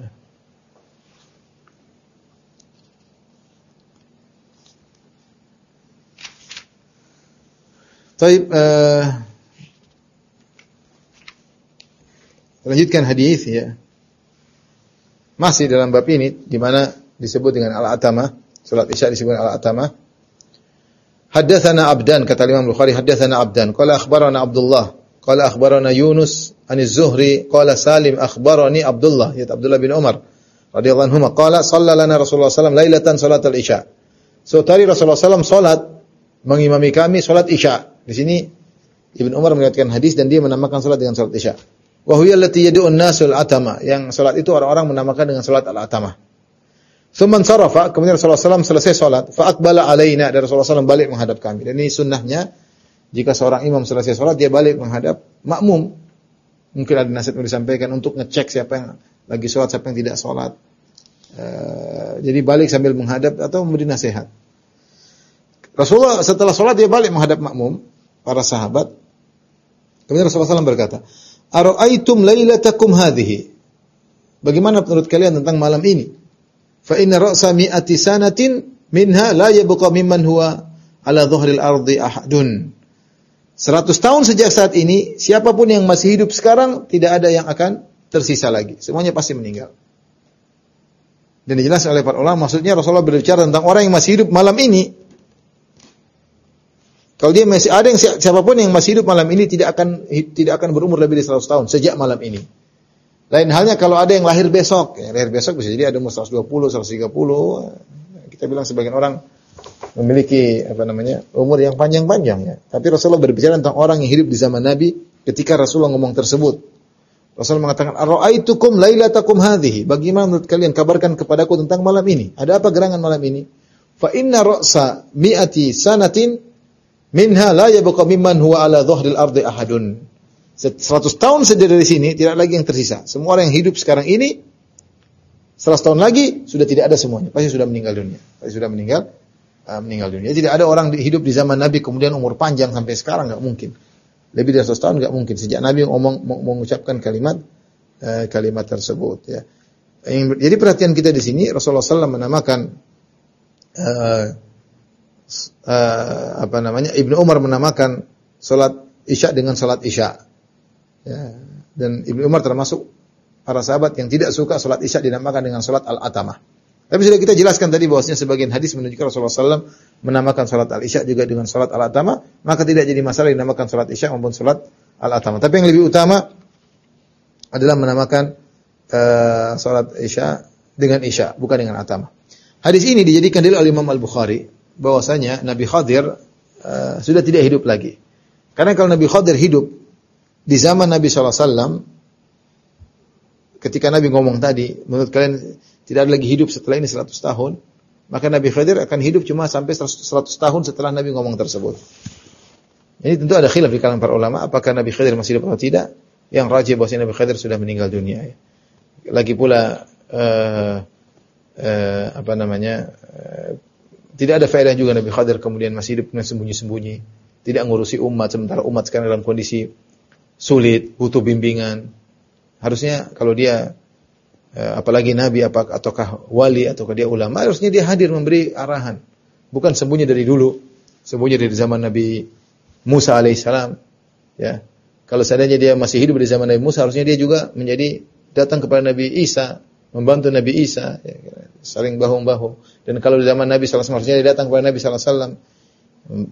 Baik, uh, lanjutkan hadis, ya. Masih dalam bab ini di mana disebut dengan al-atama, salat isya disebut al-atama. Haddatsana Abdan, kata Imam Bukhari, haddatsana Abdan, qala akhbarana Abdullah, qala akhbarana Yunus an Az-Zuhri, qala Salim akhbarani Abdullah, ya Abdullah bin Umar radhiyallahu anhu, qala shalla lana Rasulullah sallallahu alaihi wasallam lailatan salatal isya. So tadi Rasulullah sallallahu alaihi wasallam salat mengimami kami salat isya. Di sini Ibnu Umar meriwayatkan hadis dan dia menamakan salat dengan salat isya. Wa huwa allati yad'u an-nasul atama, yang salat itu orang-orang menamakan dengan salat al-atama. Tsumman sarafa, kemudian Rasulullah sallallahu alaihi wasallam selesai salat, fa aqbala alaina, dan Rasulullah sallallahu alaihi wasallam balik menghadap kami. Dan ini sunnahnya, jika seorang imam selesai salat dia balik menghadap makmum. Mungkin ada nasihat yang disampaikan untuk ngecek siapa yang lagi salat, siapa yang tidak salat. Uh, jadi balik sambil menghadap atau memberi nasihat. Rasulullah setelah salat dia balik menghadap makmum, para sahabat. Kemudian Rasulullah sallallahu alaihi wasallam berkata, "Ara'aitum lailatakum hadhihi?" Bagaimana menurut kalian tentang malam ini? Fa inna ra'sa mi'ati sanatin minha la yabqa mimman huwa ala dhuhril ardi ahadun. seratus tahun sejak saat ini, siapapun yang masih hidup sekarang tidak ada yang akan tersisa lagi. Semuanya pasti meninggal. Dan dijelaskan oleh para ulama, maksudnya Rasulullah berbicara tentang orang yang masih hidup malam ini. Kalau dia masih ada yang siapapun yang masih hidup malam ini tidak akan tidak akan berumur lebih dari seratus tahun sejak malam ini. Lain halnya kalau ada yang lahir besok, ya, lahir besok bisa jadi ada umur seratus dua puluh, seratus tiga puluh. Kita bilang sebagian orang memiliki apa namanya umur yang panjang-panjang, ya. Tapi Rasulullah berbicara tentang orang yang hidup di zaman Nabi ketika Rasulullah ngomong tersebut. Rasulullah mengatakan, "Ara'aitukum lailatakum hadhihi?" Bagaimana menurut kalian, kabarkan kepadaku tentang malam ini. Ada apa gerangan malam ini? Fa inna ra'sa mi'ati sanatin minha la yabqa mimman huwa ala dhuhril ardi ahadun. seratus tahun saja dari sini tidak lagi yang tersisa. Semua orang yang hidup sekarang ini seratus tahun lagi sudah tidak ada semuanya. Pasti sudah meninggal dunia. Pasti sudah meninggal uh, meninggal dunia. Tidak ada orang hidup di zaman Nabi kemudian umur panjang sampai sekarang, enggak mungkin. Lebih dari seratus tahun enggak mungkin. Sejak Nabi ngomong mengucapkan kalimat uh, kalimat tersebut, ya. Jadi perhatian kita di sini Rasulullah sallallahu alaihi wasallam menamakan uh, uh, apa namanya? Ibnu Umar menamakan salat isya dengan salat isya. Ya, dan Ibnu Umar termasuk para sahabat yang tidak suka salat isya dinamakan dengan salat al-atamah. Tapi sudah kita jelaskan tadi bahwasanya sebagian hadis menunjukkan Rasulullah sallallahu alaihi wasallam menamakan salat al-isya juga dengan salat al-atamah, maka tidak jadi masalah dinamakan salat isya maupun salat al-atamah. Tapi yang lebih utama adalah menamakan uh, salat isya dengan isya, bukan dengan atamah. Hadis ini dijadikan dalil oleh Imam Al-Bukhari bahwasanya Nabi Khadir uh, sudah tidak hidup lagi. Karena kalau Nabi Khadir hidup di zaman Nabi sallallahu alaihi wasallam, ketika Nabi ngomong tadi, menurut kalian tidak ada lagi hidup setelah ini seratus tahun, maka Nabi Khadir akan hidup cuma sampai seratus tahun setelah Nabi ngomong tersebut. Ini tentu ada khilaf di kalangan para ulama, apakah Nabi Khadir masih hidup atau tidak. Yang rajih bahwa Nabi Khadir sudah meninggal dunia. Lagi pula uh, uh, apa namanya uh, tidak ada faedah juga Nabi Khadir kemudian masih hidup dengan sembunyi-sembunyi, tidak ngurusi umat, sementara umat sekarang dalam kondisi sulit, butuh bimbingan. Harusnya kalau dia apalagi nabi apa ataukah wali ataukah dia ulama, harusnya dia hadir memberi arahan. Bukan sembunyi dari dulu, sembunyi dari zaman Nabi Musa alaihissalam, ya. Kalau seandainya dia masih hidup di zaman Nabi Musa, harusnya dia juga menjadi datang kepada Nabi Isa, membantu Nabi Isa, ya, saling bahu-bahu. Dan kalau di zaman Nabi sallallahu alaihi wasallam, harusnya dia datang kepada Nabi sallallahu alaihi wasallam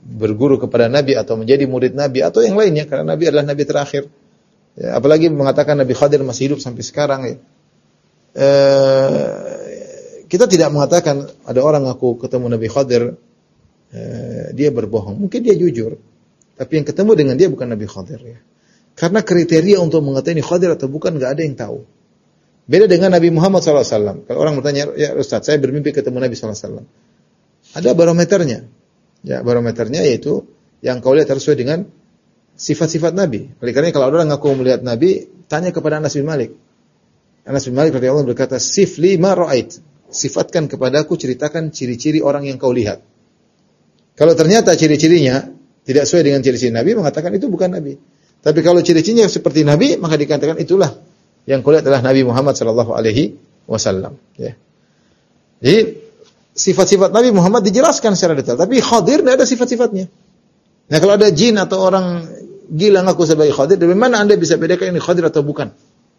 berguru kepada Nabi atau menjadi murid Nabi atau yang lainnya, karena Nabi adalah Nabi terakhir. Ya, apalagi mengatakan Nabi Khadir masih hidup sampai sekarang. Ya. E, kita tidak mengatakan ada orang ngaku ketemu Nabi Khadir, e, dia berbohong. Mungkin dia jujur, tapi yang ketemu dengan dia bukan Nabi Khadir. Ya. Karena kriteria untuk mengetahui Khadir atau bukan nggak ada yang tahu. Beda dengan Nabi Muhammad shallallahu alaihi wasallam. Kalau orang bertanya, ya Ustaz, saya bermimpi ketemu Nabi shallallahu alaihi wasallam. Ada barometernya. Ya, barometernya yaitu yang kau lihat harus sesuai dengan sifat-sifat Nabi. Oleh karena kalau orang ngaku melihat Nabi, tanya kepada Anas bin Malik. Anas bin Malik radhiyallahu anhu berkata, "Sifli ma ra'ait." Sifatkan kepadaku, ceritakan ciri-ciri orang yang kau lihat. Kalau ternyata ciri-cirinya tidak sesuai dengan ciri-ciri Nabi, mengatakan itu bukan Nabi. Tapi kalau ciri-cirinya seperti Nabi, maka dikatakan itulah yang kau lihat adalah Nabi Muhammad sallallahu alaihi wasallam. Ya. Jadi sifat-sifat Nabi Muhammad dijelaskan secara detail, tapi Khadir tidak ada sifat-sifatnya. Nah, kalau ada jin atau orang gila ngaku sebagai Khadir, dari mana Anda bisa bedakan ini Khadir atau bukan?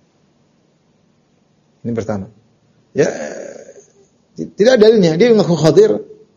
Ini pertama. Ya, tidak ada dalilnya. Dia ngaku Khadir.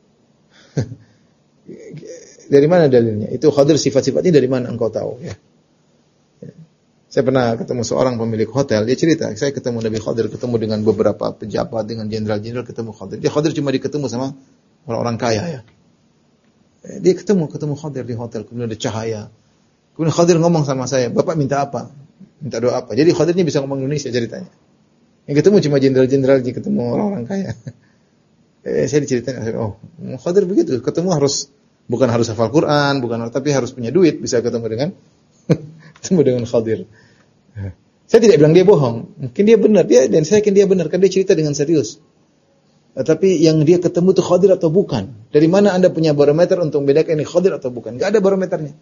Dari mana dalilnya? Itu Khadir sifat-sifatnya dari mana engkau tahu? Ya. Saya pernah ketemu seorang pemilik hotel, dia cerita, saya ketemu Nabi Khadir, ketemu dengan beberapa pejabat, dengan jenderal-jenderal, ketemu Khadir. Dia Khadir cuma diketemu sama orang-orang kaya ya. Dia ketemu, ketemu Khadir di hotel, kemudian ada cahaya. Kemudian Khadir ngomong sama saya, Bapak minta apa? Minta doa apa? Jadi Khadir ini bisa ngomong Indonesia ceritanya. Yang ketemu cuma jenderal-jenderal, dia ketemu orang-orang kaya. Eh, saya diceritain, oh Khadir begitu, ketemu harus, bukan harus hafal Quran, bukan, tapi harus punya duit, bisa ketemu dengan ketemu dengan Khadir. Saya tidak bilang dia bohong, mungkin dia benar, dia dan saya yakin dia benar, kan dia cerita dengan serius. Tapi yang dia ketemu itu Khadir atau bukan? Dari mana Anda punya barometer untuk membedakan ini Khadir atau bukan? Enggak ada barometernya.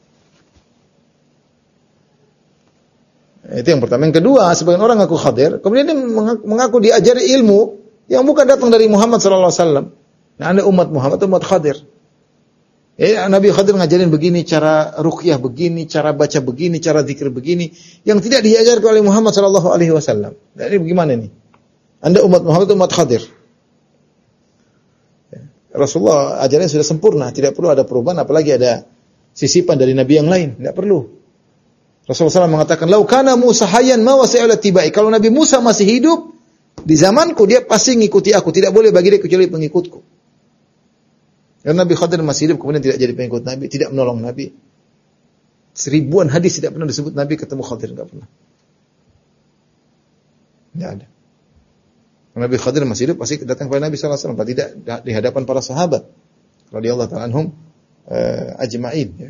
Itu yang pertama. Yang kedua, sebagian orang ngaku Khadir, kemudian dia mengaku diajari ilmu yang bukan datang dari Muhammad sallallahu alaihi wasallam. Nah, Anda umat Muhammad atau umat Khadir? Ya, Nabi Khadir ngajarin begini, cara ruqyah begini, cara baca begini, cara zikir begini, yang tidak diajarkan oleh Muhammad sallallahu alaihi wasallam. Nah, ini bagaimana nih? Anda umat Muhammad atau umat Khadir? Ya. Rasulullah ajarannya sudah sempurna, tidak perlu ada perubahan, apalagi ada sisipan dari Nabi yang lain, tidak perlu. Rasulullah shallallahu alaihi wasallam mengatakan, "Lau kana Musa hayyan ma wasi'a tibai." Kalau Nabi Musa masih hidup di zamanku, dia pasti ngikuti aku, tidak boleh bagi dia kecuali pengikutku. Karena Nabi Khadir masih hidup, kemudian tidak jadi pengikut Nabi, tidak menolong Nabi. Seribuan hadis tidak pernah disebut Nabi ketemu Khadir, tidak pernah. Tidak ada. Nabi Khadir masih hidup, pasti datang kepada Nabi sallallahu alaihi wasallam, tidak di hadapan para sahabat radhiyallahu ta'ala anhum uh, ajma'in. Ya.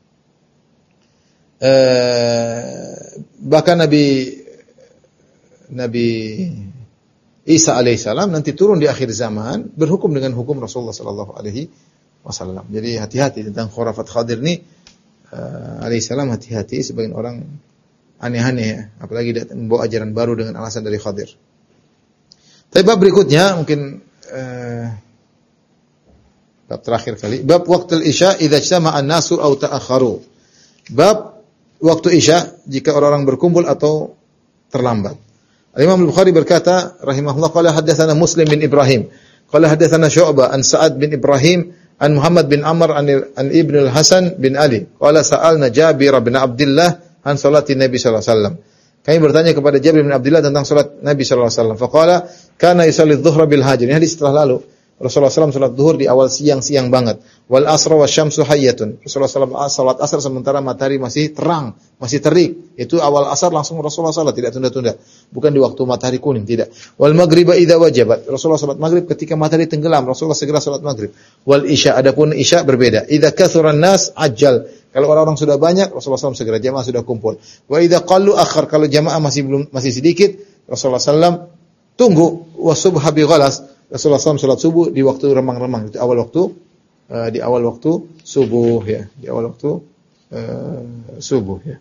Uh, bahkan Nabi Nabi Isa alaihissalam nanti turun di akhir zaman berhukum dengan hukum Rasulullah sallallahu alaihi wasallam. Jadi hati-hati tentang khurafat Khadir ini, uh, alaihissalam hati-hati, sebagian orang aneh-aneh ya, apalagi datang membawa ajaran baru dengan alasan dari Khadir. Tapi bab berikutnya mungkin uh, bab terakhir kali, bab waktu isya idza ijtama'a an-nasu aw ta'akharu. Bab waktu isya jika orang-orang berkumpul atau terlambat. Al-Imam Al-Bukhari berkata rahimahullah, qala haddatsana Muslim bin Ibrahim, qala haddatsana Syu'bah an Sa'ad bin Ibrahim an Muhammad bin Amr an, an Ibn al-Hasan bin Ali, qala sa'alna Jabir bin Abdullah an salati Nabi sallallahu alaihi wasallam. Kami bertanya kepada Jabir bin Abdullah tentang salat Nabi sallallahu alaihi wasallam. Faqala kana yusalli adh-dhuhra bil hajr. Ini hadis setelah lalu. Rasulullah sallallahu alaihi wasallam salat zuhur di awal siang-siang banget. Wal asra wasyamsu hayyatun. Rasulullah sallallahu alaihi wasallam salat asar sementara matahari masih terang, masih terik. Itu awal asar langsung Rasulullah salat, tidak tunda-tunda. Bukan di waktu matahari kuning, tidak. Wal maghriba idza wajabat. Rasulullah salat maghrib ketika matahari tenggelam, Rasulullah segera salat maghrib. Wal isya, adapun isya berbeda. Idza kathuran nas ajjal. Kalau orang-orang sudah banyak, Rasulullah sallallahu alaihi wasallam segera, jamaah sudah kumpul. Wa idza qallu akhar, kalau jamaah masih belum masih sedikit, Rasulullah sallallahu alaihi wasallam tunggu. Wa subha bi ghalas. Rasulullah sallallahu alaihi wasallam salat subuh di waktu remang-remang, itu awal waktu uh, di awal waktu subuh ya, di awal waktu uh, subuh ya.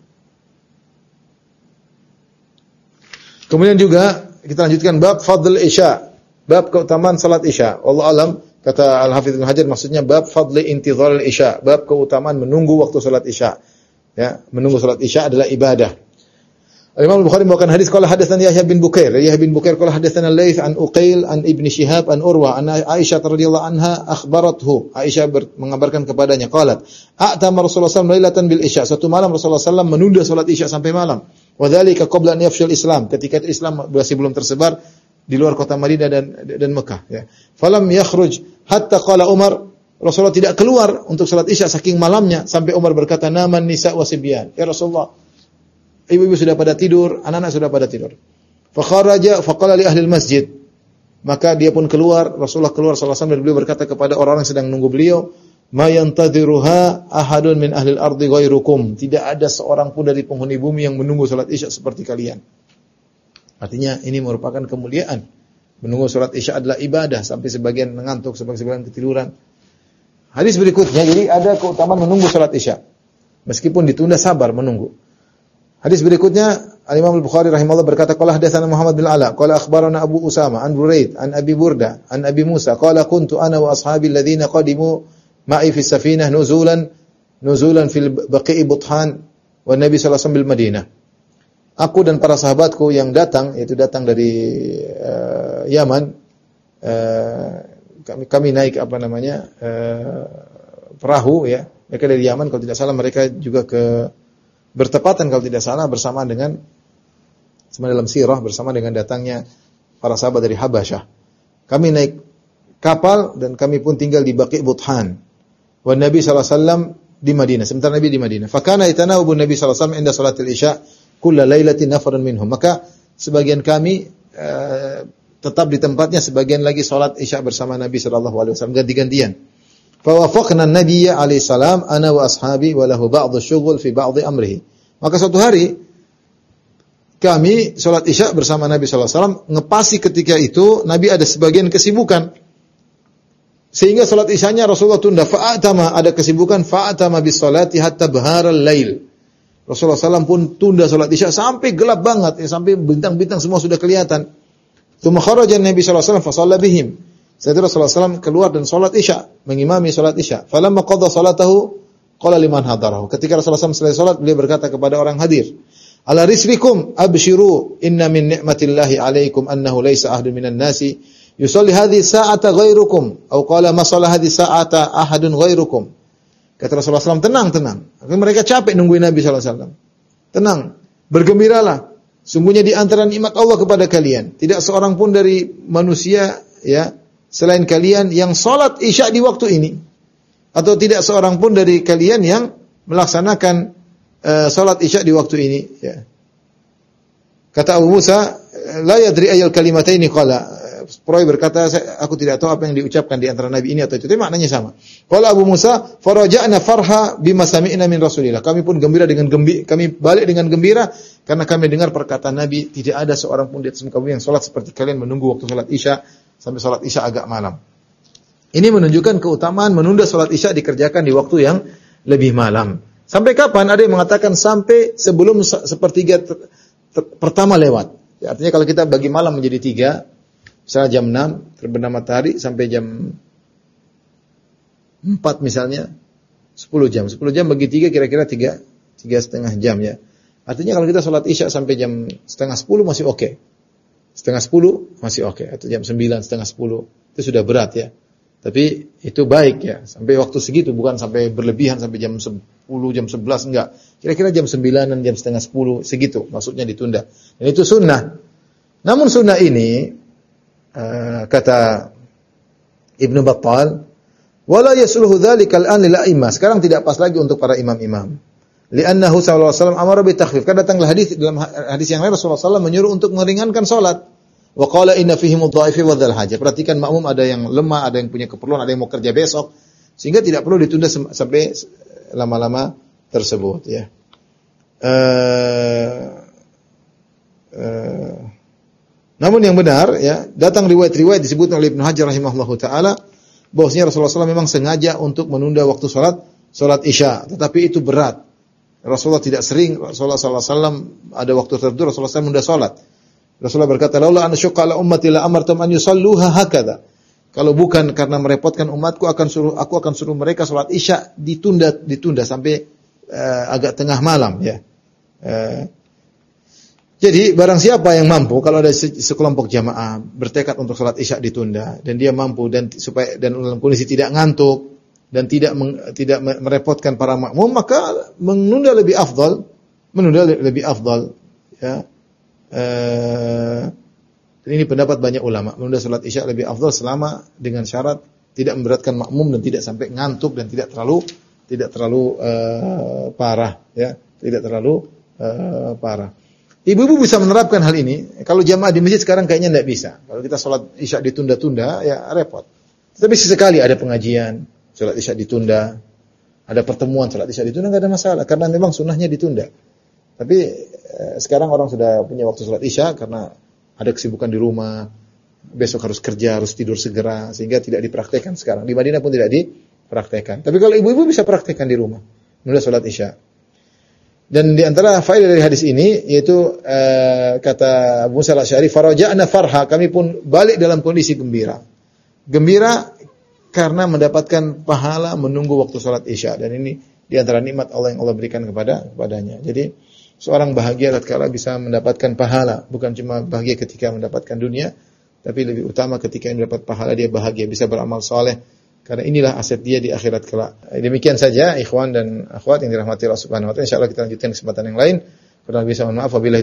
Kemudian juga kita lanjutkan bab fadl isya, bab keutamaan salat isya. Allah alam, kata Al-Hafidz Ibnu Hajar, maksudnya bab fadli intizar isya, bab keutamaan menunggu waktu salat isya. Ya, menunggu salat isya adalah ibadah. Imam Al-Bukhari membawakan hadis qala hadatsana Yahya bin Bukair. Yahya bin Bukair qala hadatsana Laits an Uqail an Ibnu Syihab an Urwa an Aisyah radhiyallahu anha akhbarathu. Aisyah mengabarkan kepadanya qalat, "A'tama Rasulullah sallallahu alaihi wasallam lailatan bil isya." Suatu malam Rasulullah sallallahu alaihi wasallam menunda salat isya sampai malam. Wa dzalika qabla an yafshul Islam. Ketika itu Islam masih belum tersebar di luar kota Madinah dan dan Mekah, ya. Falam yakhruj hatta qala Umar, Rasulullah tidak keluar untuk salat isya saking malamnya sampai Umar berkata, "Naman nisa wa sibyan." Ya Rasulullah, ibu-ibu sudah pada tidur, anak-anak sudah pada tidur. Fa kharaja fa qala li ahli masjid. Maka dia pun keluar, Rasulullah keluar sallallahu alaihi wasallam, dan beliau berkata kepada orang-orang yang sedang menunggu beliau, "Ma yantadhiruha ahadun min ahli al-ardi ghairukum." Tidak ada seorang pun dari penghuni bumi yang menunggu salat isya seperti kalian. Artinya ini merupakan kemuliaan. Menunggu salat isya adalah ibadah, sampai sebagian mengantuk, sebagian ketiduran. Hadis berikutnya, jadi ada keutamaan menunggu salat isya. Meskipun ditunda, sabar menunggu. Hadis berikutnya, Al-Imam Al-Bukhari rahimahullah berkata, qala hadatsana Muhammad bin Ala, qala akhbarana Abu Usama an Buraid an Abi Burda an Abi Musa, qala kuntu ana wa ashabi alladziina qadimu ma'i fi safinah nuzulan nuzulan fil Baqi'i Buthan wa Nabi sallallahu alaihi wasallam bil Madinah. Aku dan para sahabatku yang datang, yaitu datang dari uh, Yaman, uh, kami kami naik apa namanya? Uh, perahu, ya. Mereka dari Yaman, kalau tidak salah mereka juga ke bertepatan kalau tidak salah bersama dengan sama dalam sirah bersama dengan datangnya para sahabat dari Habasyah. Kami naik kapal dan kami pun tinggal di Baqi' Buthan. Wa Nabi sallallahu alaihi wasallam di Madinah. Sementara Nabi di Madinah. Fa kana yatanawwabu Nabi sallallahu alaihi wasallam inda salatil isya kulla lailatin nafarun minhum. Maka sebagian kami uh, tetap di tempatnya, sebagian lagi salat isya bersama Nabi sallallahu alaihi wasallam ganti-gantian. Fawafaqna an-nabiyya alaihi salam ana wa ashabi wa lahu ba'd asy-syughul fi ba'd amrihi. Maka suatu hari kami salat isya bersama Nabi sallallahu alaihi wasallam, ngepasi ketika itu Nabi ada sebagian kesibukan. Sehingga salat isyanya Rasulullah tunda, fa'atama, ada kesibukan, fa'atama bis salati hatta baharal lail. Rasulullah sallallahu alaihi wasallam pun tunda salat isya sampai gelap banget, ya, sampai bintang-bintang semua sudah kelihatan. Tsumma kharaja Nabi sallallahu alaihi wasallam fa shalla bihim. Setelah Rasulullah sallallahu alaihi wasallam keluar dan salat isya, mengimami salat isya. Falamma qada salatahu qala liman hadarahu. Ketika Rasulullah sallallahu alaihi wasallam selesai salat, beliau berkata kepada orang hadir, "Ala risrikum abshiru inna min ni'matillahi 'alaikum annahu laisa ahadun minan nasi yusalli hadhihi sa'ata ghairukum aw qala ma shalla hadhihi sa'ata ahadun ghairukum." Kata Rasulullah sallallahu alaihi wasallam, "Tenang, tenang." Mereka capek nungguin Nabi sallallahu alaihi wasallam. Tenang, bergembiralah. Sungguhnya di antara nikmat Allah kepada kalian, tidak seorang pun dari manusia, ya, selain kalian yang salat isya di waktu ini, atau tidak seorang pun dari kalian yang melaksanakan uh, salat isya di waktu ini, ya. Kata Abu Musa, la yadri ayal kalimataini qala. Perawi berkata, aku tidak tahu apa yang diucapkan di antara Nabi ini atau itu, tapi maknanya sama. Qala Abu Musa, faraja'na farha bima sami'na min Rasulillah. Kami pun gembira dengan gembira, kami balik dengan gembira karena kami dengar perkataan Nabi, tidak ada seorang pun di atas muka bumi yang salat seperti kalian menunggu waktu salat isya sampai salat isya agak malam. Ini menunjukkan keutamaan menunda salat isya dikerjakan di waktu yang lebih malam. Sampai kapan? Ada yang mengatakan sampai sebelum sepertiga ter, ter, pertama lewat. Ya, artinya kalau kita bagi malam menjadi tiga, misalnya jam enam terbenam matahari sampai jam empat misalnya, sepuluh jam. sepuluh jam bagi tiga kira-kira tiga, tiga setengah jam, ya. Artinya kalau kita salat isya sampai jam setengah sepuluh masih oke. Okay. Setengah sepuluh masih oke. Okay. Atau jam sembilan, setengah sepuluh. Itu sudah berat, ya. Tapi itu baik, ya. Sampai waktu segitu, bukan sampai berlebihan sampai jam sepuluh, jam sebelas, enggak. Kira-kira jam sembilan dan jam setengah sepuluh, segitu. Maksudnya ditunda. Dan itu sunnah. Namun sunnah ini, Uh, kata Ibnu Battal, wala yasluhu dzalika al-an lil a'immah. Sekarang tidak pas lagi untuk para imam-imam. Li'annahu sallallahu alaihi wasallam amara bi takhfif. Kan datanglah hadis dalam hadis yang lain Rasulullah sallallahu alaihi wasallam menyuruh untuk meringankan salat. Wa qala inna fihim ad-dha'ifi wa dzal hajah. Perhatikan makmum ada yang lemah, ada yang punya keperluan, ada yang mau kerja besok, sehingga tidak perlu ditunda sampai lama-lama tersebut, ya. Uh, uh, Namun yang benar, ya, datang riwayat-riwayat disebut oleh Ibnu Hajar rahimahullahu taala bahwasanya Rasulullah sallallahu alaihi wasallam memang sengaja untuk menunda waktu salat salat isya, tetapi itu berat. Rasulullah tidak sering, Rasulullah sallallahu alaihi wasallam ada waktu tertentu Rasulullah sallallahu alaihi wasallam menunda salat. Rasulullah berkata, "Laula an asyqa ala ummati la amartum an yusalluha hakadha." Kalau bukan karena merepotkan umatku, akan suruh aku akan suruh mereka salat isya ditunda ditunda sampai uh, agak tengah malam, ya. Uh, Jadi barang siapa yang mampu, kalau ada sekelompok jamaah bertekad untuk salat Isya ditunda dan dia mampu dan supaya dan dalam kondisi tidak ngantuk dan tidak meng, tidak merepotkan para makmum, maka menunda lebih afdal, menunda lebih afdal ya. Eh, ini pendapat banyak ulama, menunda salat Isya lebih afdal selama dengan syarat tidak memberatkan makmum dan tidak sampai ngantuk dan tidak terlalu tidak terlalu uh, parah ya, tidak terlalu uh, parah. Ibu-ibu bisa menerapkan hal ini. Kalau jamaah di masjid sekarang kayaknya tidak bisa. Kalau kita sholat Isya ditunda-tunda, ya repot. Tapi sesekali ada pengajian, sholat Isya ditunda, ada pertemuan sholat Isya ditunda, nggak ada masalah. Karena memang sunnahnya ditunda. Tapi eh, sekarang orang sudah punya waktu sholat Isya karena ada kesibukan di rumah, besok harus kerja, harus tidur segera, sehingga tidak dipraktekkan sekarang. Di Madinah pun tidak dipraktekkan. Tapi kalau ibu-ibu bisa praktekkan di rumah, menunda sholat Isya. Dan di antara faedah dari hadis ini yaitu uh, kata Abu Musa al-Asy'ari, faraja'na farha, kami pun balik dalam kondisi gembira. Gembira karena mendapatkan pahala menunggu waktu salat Isya, dan ini di antara nikmat Allah yang Allah berikan kepada kepadanya. Jadi seorang bahagia tatkala bisa mendapatkan pahala, bukan cuma bahagia ketika mendapatkan dunia, tapi lebih utama ketika mendapat pahala dia bahagia, bisa beramal saleh. Karena inilah aset dia di akhirat kelak. Demikian saja ikhwan dan akhwat yang dirahmati Allah Subhanahu wa taala. Insyaallah kita lanjutkan kesempatan yang lain. Kurang lebih mohon maaf. Wabillahi